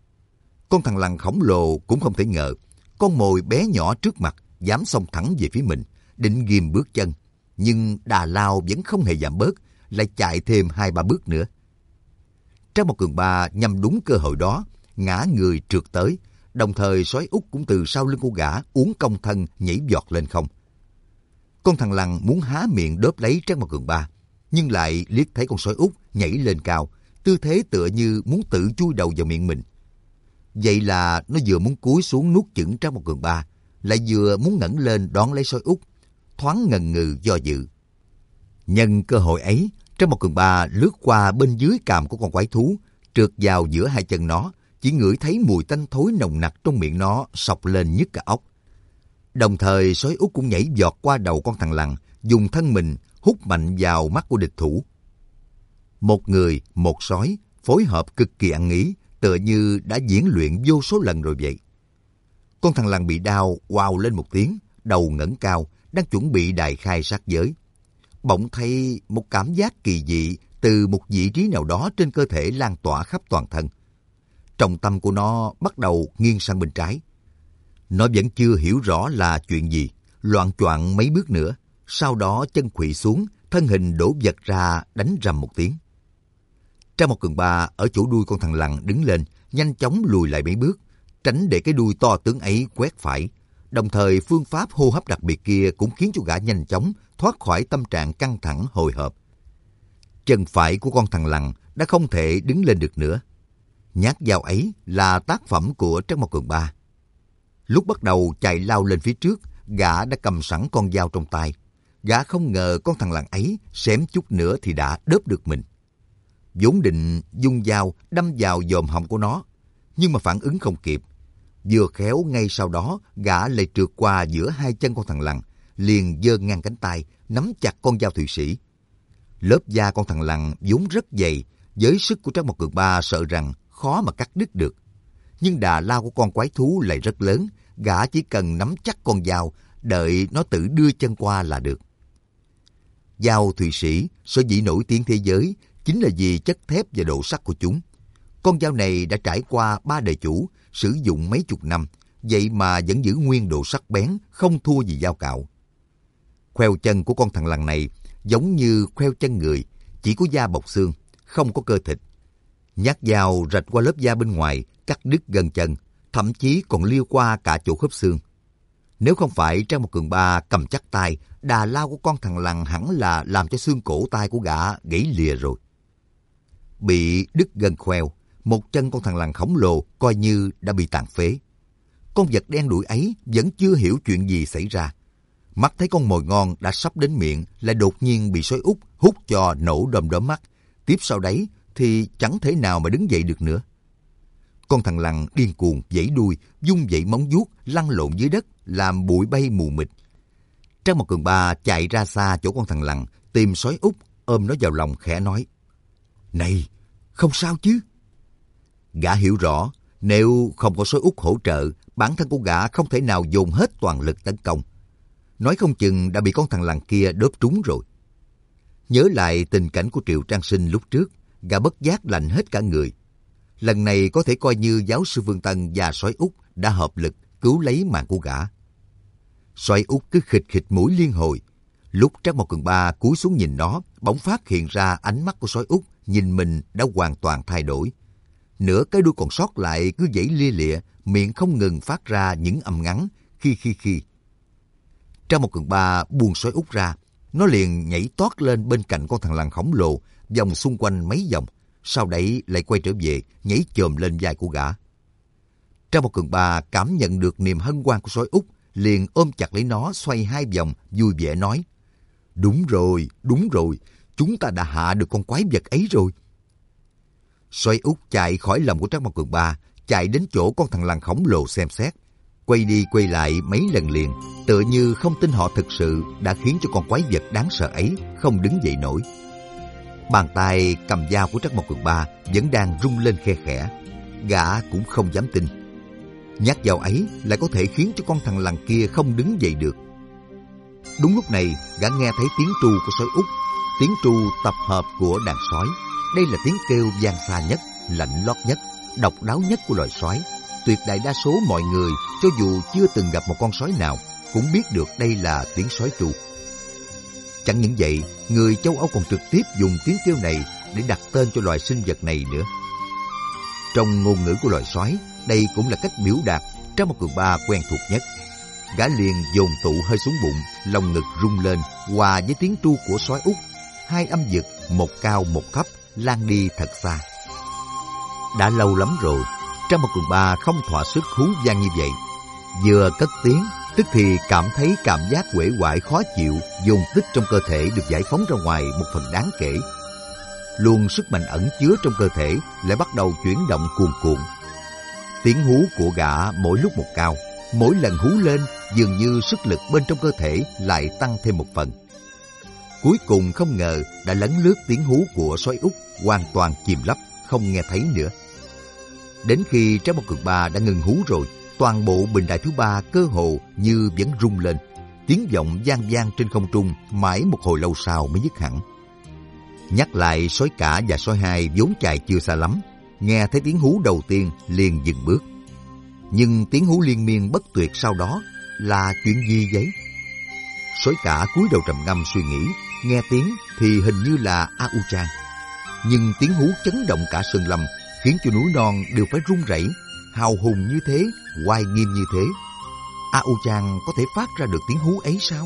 Con thằn lằn khổng lồ cũng không thể ngờ, con mồi bé nhỏ trước mặt dám xông thẳng về phía mình, định ghim bước chân. Nhưng đà lao vẫn không hề giảm bớt, lại chạy thêm hai ba bước nữa. Trang một cường ba nhằm đúng cơ hội đó, ngã người trượt tới, đồng thời sói út cũng từ sau lưng của gã uốn cong thân nhảy giọt lên không. Con thằn lằn muốn há miệng đớp lấy Trang một cường ba, nhưng lại liếc thấy con sói út nhảy lên cao, tư thế tựa như muốn tự chui đầu vào miệng mình. Vậy là nó vừa muốn cúi xuống nuốt chửng Trang một cường ba, lại vừa muốn ngẩng lên đón lấy sói út, thoáng ngần ngừ do dự. Nhân cơ hội ấy, Trang một cường ba lướt qua bên dưới càm của con quái thú, trượt vào giữa hai chân nó, chỉ ngửi thấy mùi tanh thối nồng nặc trong miệng nó sộc lên nhức cả óc. Đồng thời sói út cũng nhảy giọt qua đầu con thằn lằn, dùng thân mình hút mạnh vào mắt của địch thủ. Một người, một sói, phối hợp cực kỳ ăn ý, tựa như đã diễn luyện vô số lần rồi vậy. Con thằn lằn bị đau, oào lên một tiếng, đầu ngẩng cao, đang chuẩn bị đại khai sát giới. Bỗng thấy một cảm giác kỳ dị từ một vị trí nào đó trên cơ thể lan tỏa khắp toàn thân. Trọng tâm của nó bắt đầu nghiêng sang bên trái. Nó vẫn chưa hiểu rõ là chuyện gì, loạng choạng mấy bước nữa, sau đó chân khuỵu xuống, thân hình đổ vật ra đánh rầm một tiếng. Trang một cường ba ở chỗ đuôi con thằn lằn đứng lên, nhanh chóng lùi lại mấy bước, tránh để cái đuôi to tướng ấy quét phải. Đồng thời phương pháp hô hấp đặc biệt kia cũng khiến cho gã nhanh chóng thoát khỏi tâm trạng căng thẳng hồi hộp. Chân phải của con thằn lằn đã không thể đứng lên được nữa. Nhát dao ấy là tác phẩm của Trang một cường ba. Lúc bắt đầu chạy lao lên phía trước, gã đã cầm sẵn con dao trong tay. Gã không ngờ con thằn lằn ấy xém chút nữa thì đã đớp được mình. Vốn định dung dao đâm vào vòm họng của nó, nhưng mà phản ứng không kịp. Vừa khéo ngay sau đó, gã lại trượt qua giữa hai chân con thằn lằn, liền giơ ngang cánh tay, nắm chặt con dao Thụy Sĩ. Lớp da con thằn lằn vốn rất dày, với sức của Trang một cường ba sợ rằng khó mà cắt đứt được. Nhưng đà lao của con quái thú lại rất lớn, gã chỉ cần nắm chắc con dao, đợi nó tự đưa chân qua là được. Dao Thụy Sĩ sở dĩ nổi tiếng thế giới chính là vì chất thép và độ sắc của chúng. Con dao này đã trải qua ba đời chủ, sử dụng mấy chục năm, vậy mà vẫn giữ nguyên độ sắc bén, không thua gì dao cạo. Khoeo chân của con thằn lằn này giống như khoeo chân người, chỉ có da bọc xương, không có cơ thịt. Nhát dao rạch qua lớp da bên ngoài, cắt đứt gân chân, thậm chí còn liêu qua cả chỗ khớp xương. Nếu không phải Trang một cường ba cầm chắc tay, đà lao của con thằn lằn hẳn là làm cho xương cổ tay của gã gãy lìa rồi. Bị đứt gân khoeo, một chân con thằn lằn khổng lồ coi như đã bị tàn phế. Con vật đen đuổi ấy vẫn chưa hiểu chuyện gì xảy ra. Mắt thấy con mồi ngon đã sắp đến miệng, lại đột nhiên bị sói út hút cho nổ đom đóm mắt. Tiếp sau đấy thì chẳng thể nào mà đứng dậy được nữa. Con thằn lằn điên cuồng vẫy đuôi, vung vẩy móng vuốt lăn lộn dưới đất, làm bụi bay mù mịt. Trang một cường ba chạy ra xa chỗ con thằn lằn, tìm sói út, ôm nó vào lòng khẽ nói: "Này, không sao chứ?" Gã hiểu rõ, nếu không có sói út hỗ trợ, bản thân của gã không thể nào dồn hết toàn lực tấn công. Nói không chừng đã bị con thằn lằn kia đớp trúng rồi. Nhớ lại tình cảnh của Triệu Trang Sinh lúc trước, gã bất giác lạnh hết cả người. Lần này có thể coi như giáo sư Vương Tân và sói út đã hợp lực cứu lấy mạng của gã. Soái Út cứ khịt khịt mũi liên hồi. Lúc Trác Mộc Cường Ba cúi xuống nhìn nó, bỗng phát hiện ra ánh mắt của Soái Út nhìn mình đã hoàn toàn thay đổi. Nửa cái đuôi còn sót lại cứ giãy lia lịa, miệng không ngừng phát ra những âm ngắn, khi khi khi. Trác Mộc Cường Ba buông Soái Út ra, nó liền nhảy tót lên bên cạnh con thằn lằn khổng lồ, vòng xung quanh mấy vòng, sau đấy lại quay trở về, nhảy chồm lên vai của gã. Trác Mộc Cường Ba cảm nhận được niềm hân hoan của Soái Út, liền ôm chặt lấy nó xoay hai vòng, vui vẻ nói: Đúng rồi, đúng rồi, chúng ta đã hạ được con quái vật ấy rồi. Soái Út chạy khỏi lòng của Trác Mộc Cường Ba, chạy đến chỗ con thằn lằn khổng lồ xem xét, quay đi quay lại mấy lần liền, tựa như không tin họ thực sự đã khiến cho con quái vật đáng sợ ấy không đứng dậy nổi. Bàn tay cầm dao của Trác Mộc Cường Ba vẫn đang rung lên khe khẽ, gã cũng không dám tin. Nhát dao ấy lại có thể khiến cho con thằn lằn kia không đứng dậy được. Đúng lúc này, gã nghe thấy tiếng tru của Soái Út, tiếng tru tập hợp của đàn sói. Đây là tiếng kêu vang xa nhất, lạnh lót nhất, độc đáo nhất của loài sói. Tuyệt đại đa số mọi người, cho dù chưa từng gặp một con sói nào, cũng biết được đây là tiếng sói tru. Chẳng những vậy, người châu Âu còn trực tiếp dùng tiếng kêu này để đặt tên cho loài sinh vật này nữa. Trong ngôn ngữ của loài sói, đây cũng là cách biểu đạt Trác Mộc Cường Ba quen thuộc nhất. Gã liền dồn tụ hơi xuống bụng, lồng ngực rung lên, hòa với tiếng tru của Soái Út. Hai âm vực, một cao một thấp, lan đi thật xa. Đã lâu lắm rồi, Trác Mộc Cường Ba không thỏa sức hú vang như vậy. Vừa cất tiếng, tức thì cảm thấy cảm giác uể oải khó chịu, dồn tích trong cơ thể được giải phóng ra ngoài một phần đáng kể. Luồng sức mạnh ẩn chứa trong cơ thể lại bắt đầu chuyển động cuồn cuộn. Tiếng hú của gã mỗi lúc một cao, mỗi lần hú lên dường như sức lực bên trong cơ thể lại tăng thêm một phần. Cuối cùng không ngờ đã lấn lướt tiếng hú của Soái Út, hoàn toàn chìm lấp, không nghe thấy nữa. Đến khi Trác Mộc Cường Ba đã ngừng hú rồi, toàn bộ bình đài thứ ba cơ hồ như vẫn rung lên, tiếng vọng vang vang trên không trung mãi một hồi lâu sau mới dứt hẳn. Nhắc lại, Sói Cả và Sói Hai vốn chạy chưa xa lắm, nghe thấy tiếng hú đầu tiên liền dừng bước. Nhưng tiếng hú liên miên bất tuyệt sau đó là chuyện gì vậy? Sói Cả cúi đầu trầm ngâm suy nghĩ, nghe tiếng thì hình như là A U Trang. Nhưng tiếng hú chấn động cả sơn lâm, khiến cho núi non đều phải rung rẩy, hào hùng như thế, oai nghiêm như thế. A U Trang có thể phát ra được tiếng hú ấy sao?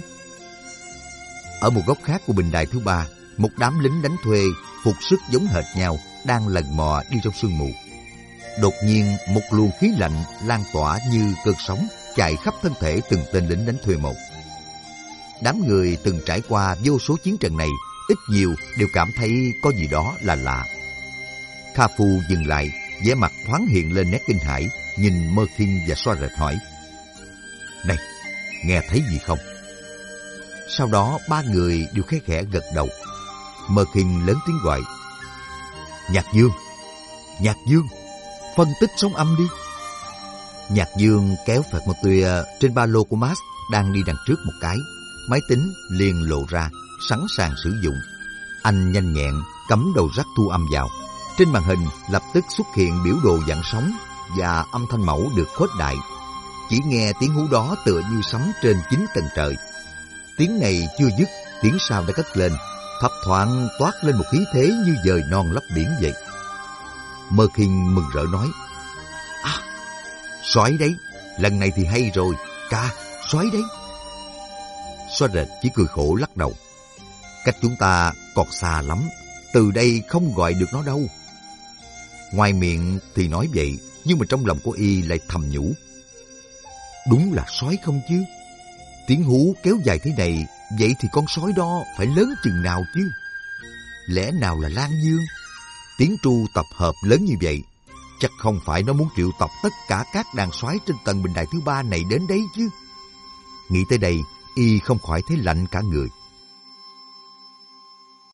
Ở một góc khác của bình đài thứ ba, một đám lính đánh thuê phục sức giống hệt nhau đang lần mò đi trong sương mù. Đột nhiên một luồng khí lạnh lan tỏa như cơn sóng chạy khắp thân thể từng tên lính đánh thuê một. Đám người từng trải qua vô số chiến trận này, ít nhiều đều cảm thấy có gì đó là lạ. Kha Phu dừng lại, vẻ mặt thoáng hiện lên nét kinh hãi, nhìn Mơ Kinh và Xoa Rệt hỏi: "Này, nghe thấy gì không?" Sau đó ba người đều khẽ khẽ gật đầu. Mơ Kinh lớn tiếng gọi: "Nhạc Dương, Nhạc Dương, phân tích sóng âm đi." Nhạc Dương kéo Phật một tuyệt trên ba lô của Max đang đi đằng trước một cái, máy tính liền lộ ra, sẵn sàng sử dụng. Anh nhanh nhẹn cắm đầu rắc thu âm vào. Trên màn hình lập tức xuất hiện biểu đồ dạng sóng và âm thanh mẫu được khuếch đại. Chỉ nghe tiếng hú đó tựa như sấm trên chín tầng trời. Tiếng này chưa dứt, tiếng sau đã cất lên, thấp thoáng toát lên một khí thế như dời non lấp biển vậy. Mơ Kinh mừng rỡ nói: "À, sói đấy, lần này thì hay rồi, ca, sói đấy." Xoa Rệt chỉ cười khổ lắc đầu: "Cách chúng ta còn xa lắm, từ đây không gọi được nó đâu." Ngoài miệng thì nói vậy, nhưng mà trong lòng của y lại thầm nhủ: "Đúng là sói không chứ? Tiếng hú kéo dài thế này, vậy thì con sói đó phải lớn chừng nào chứ? Lẽ nào là Lan Dương? Tiếng tru tập hợp lớn như vậy, chắc không phải nó muốn triệu tập tất cả các đàn sói trên tầng bình đài thứ ba này đến đấy chứ?" Nghĩ tới đây, y không khỏi thấy lạnh cả người.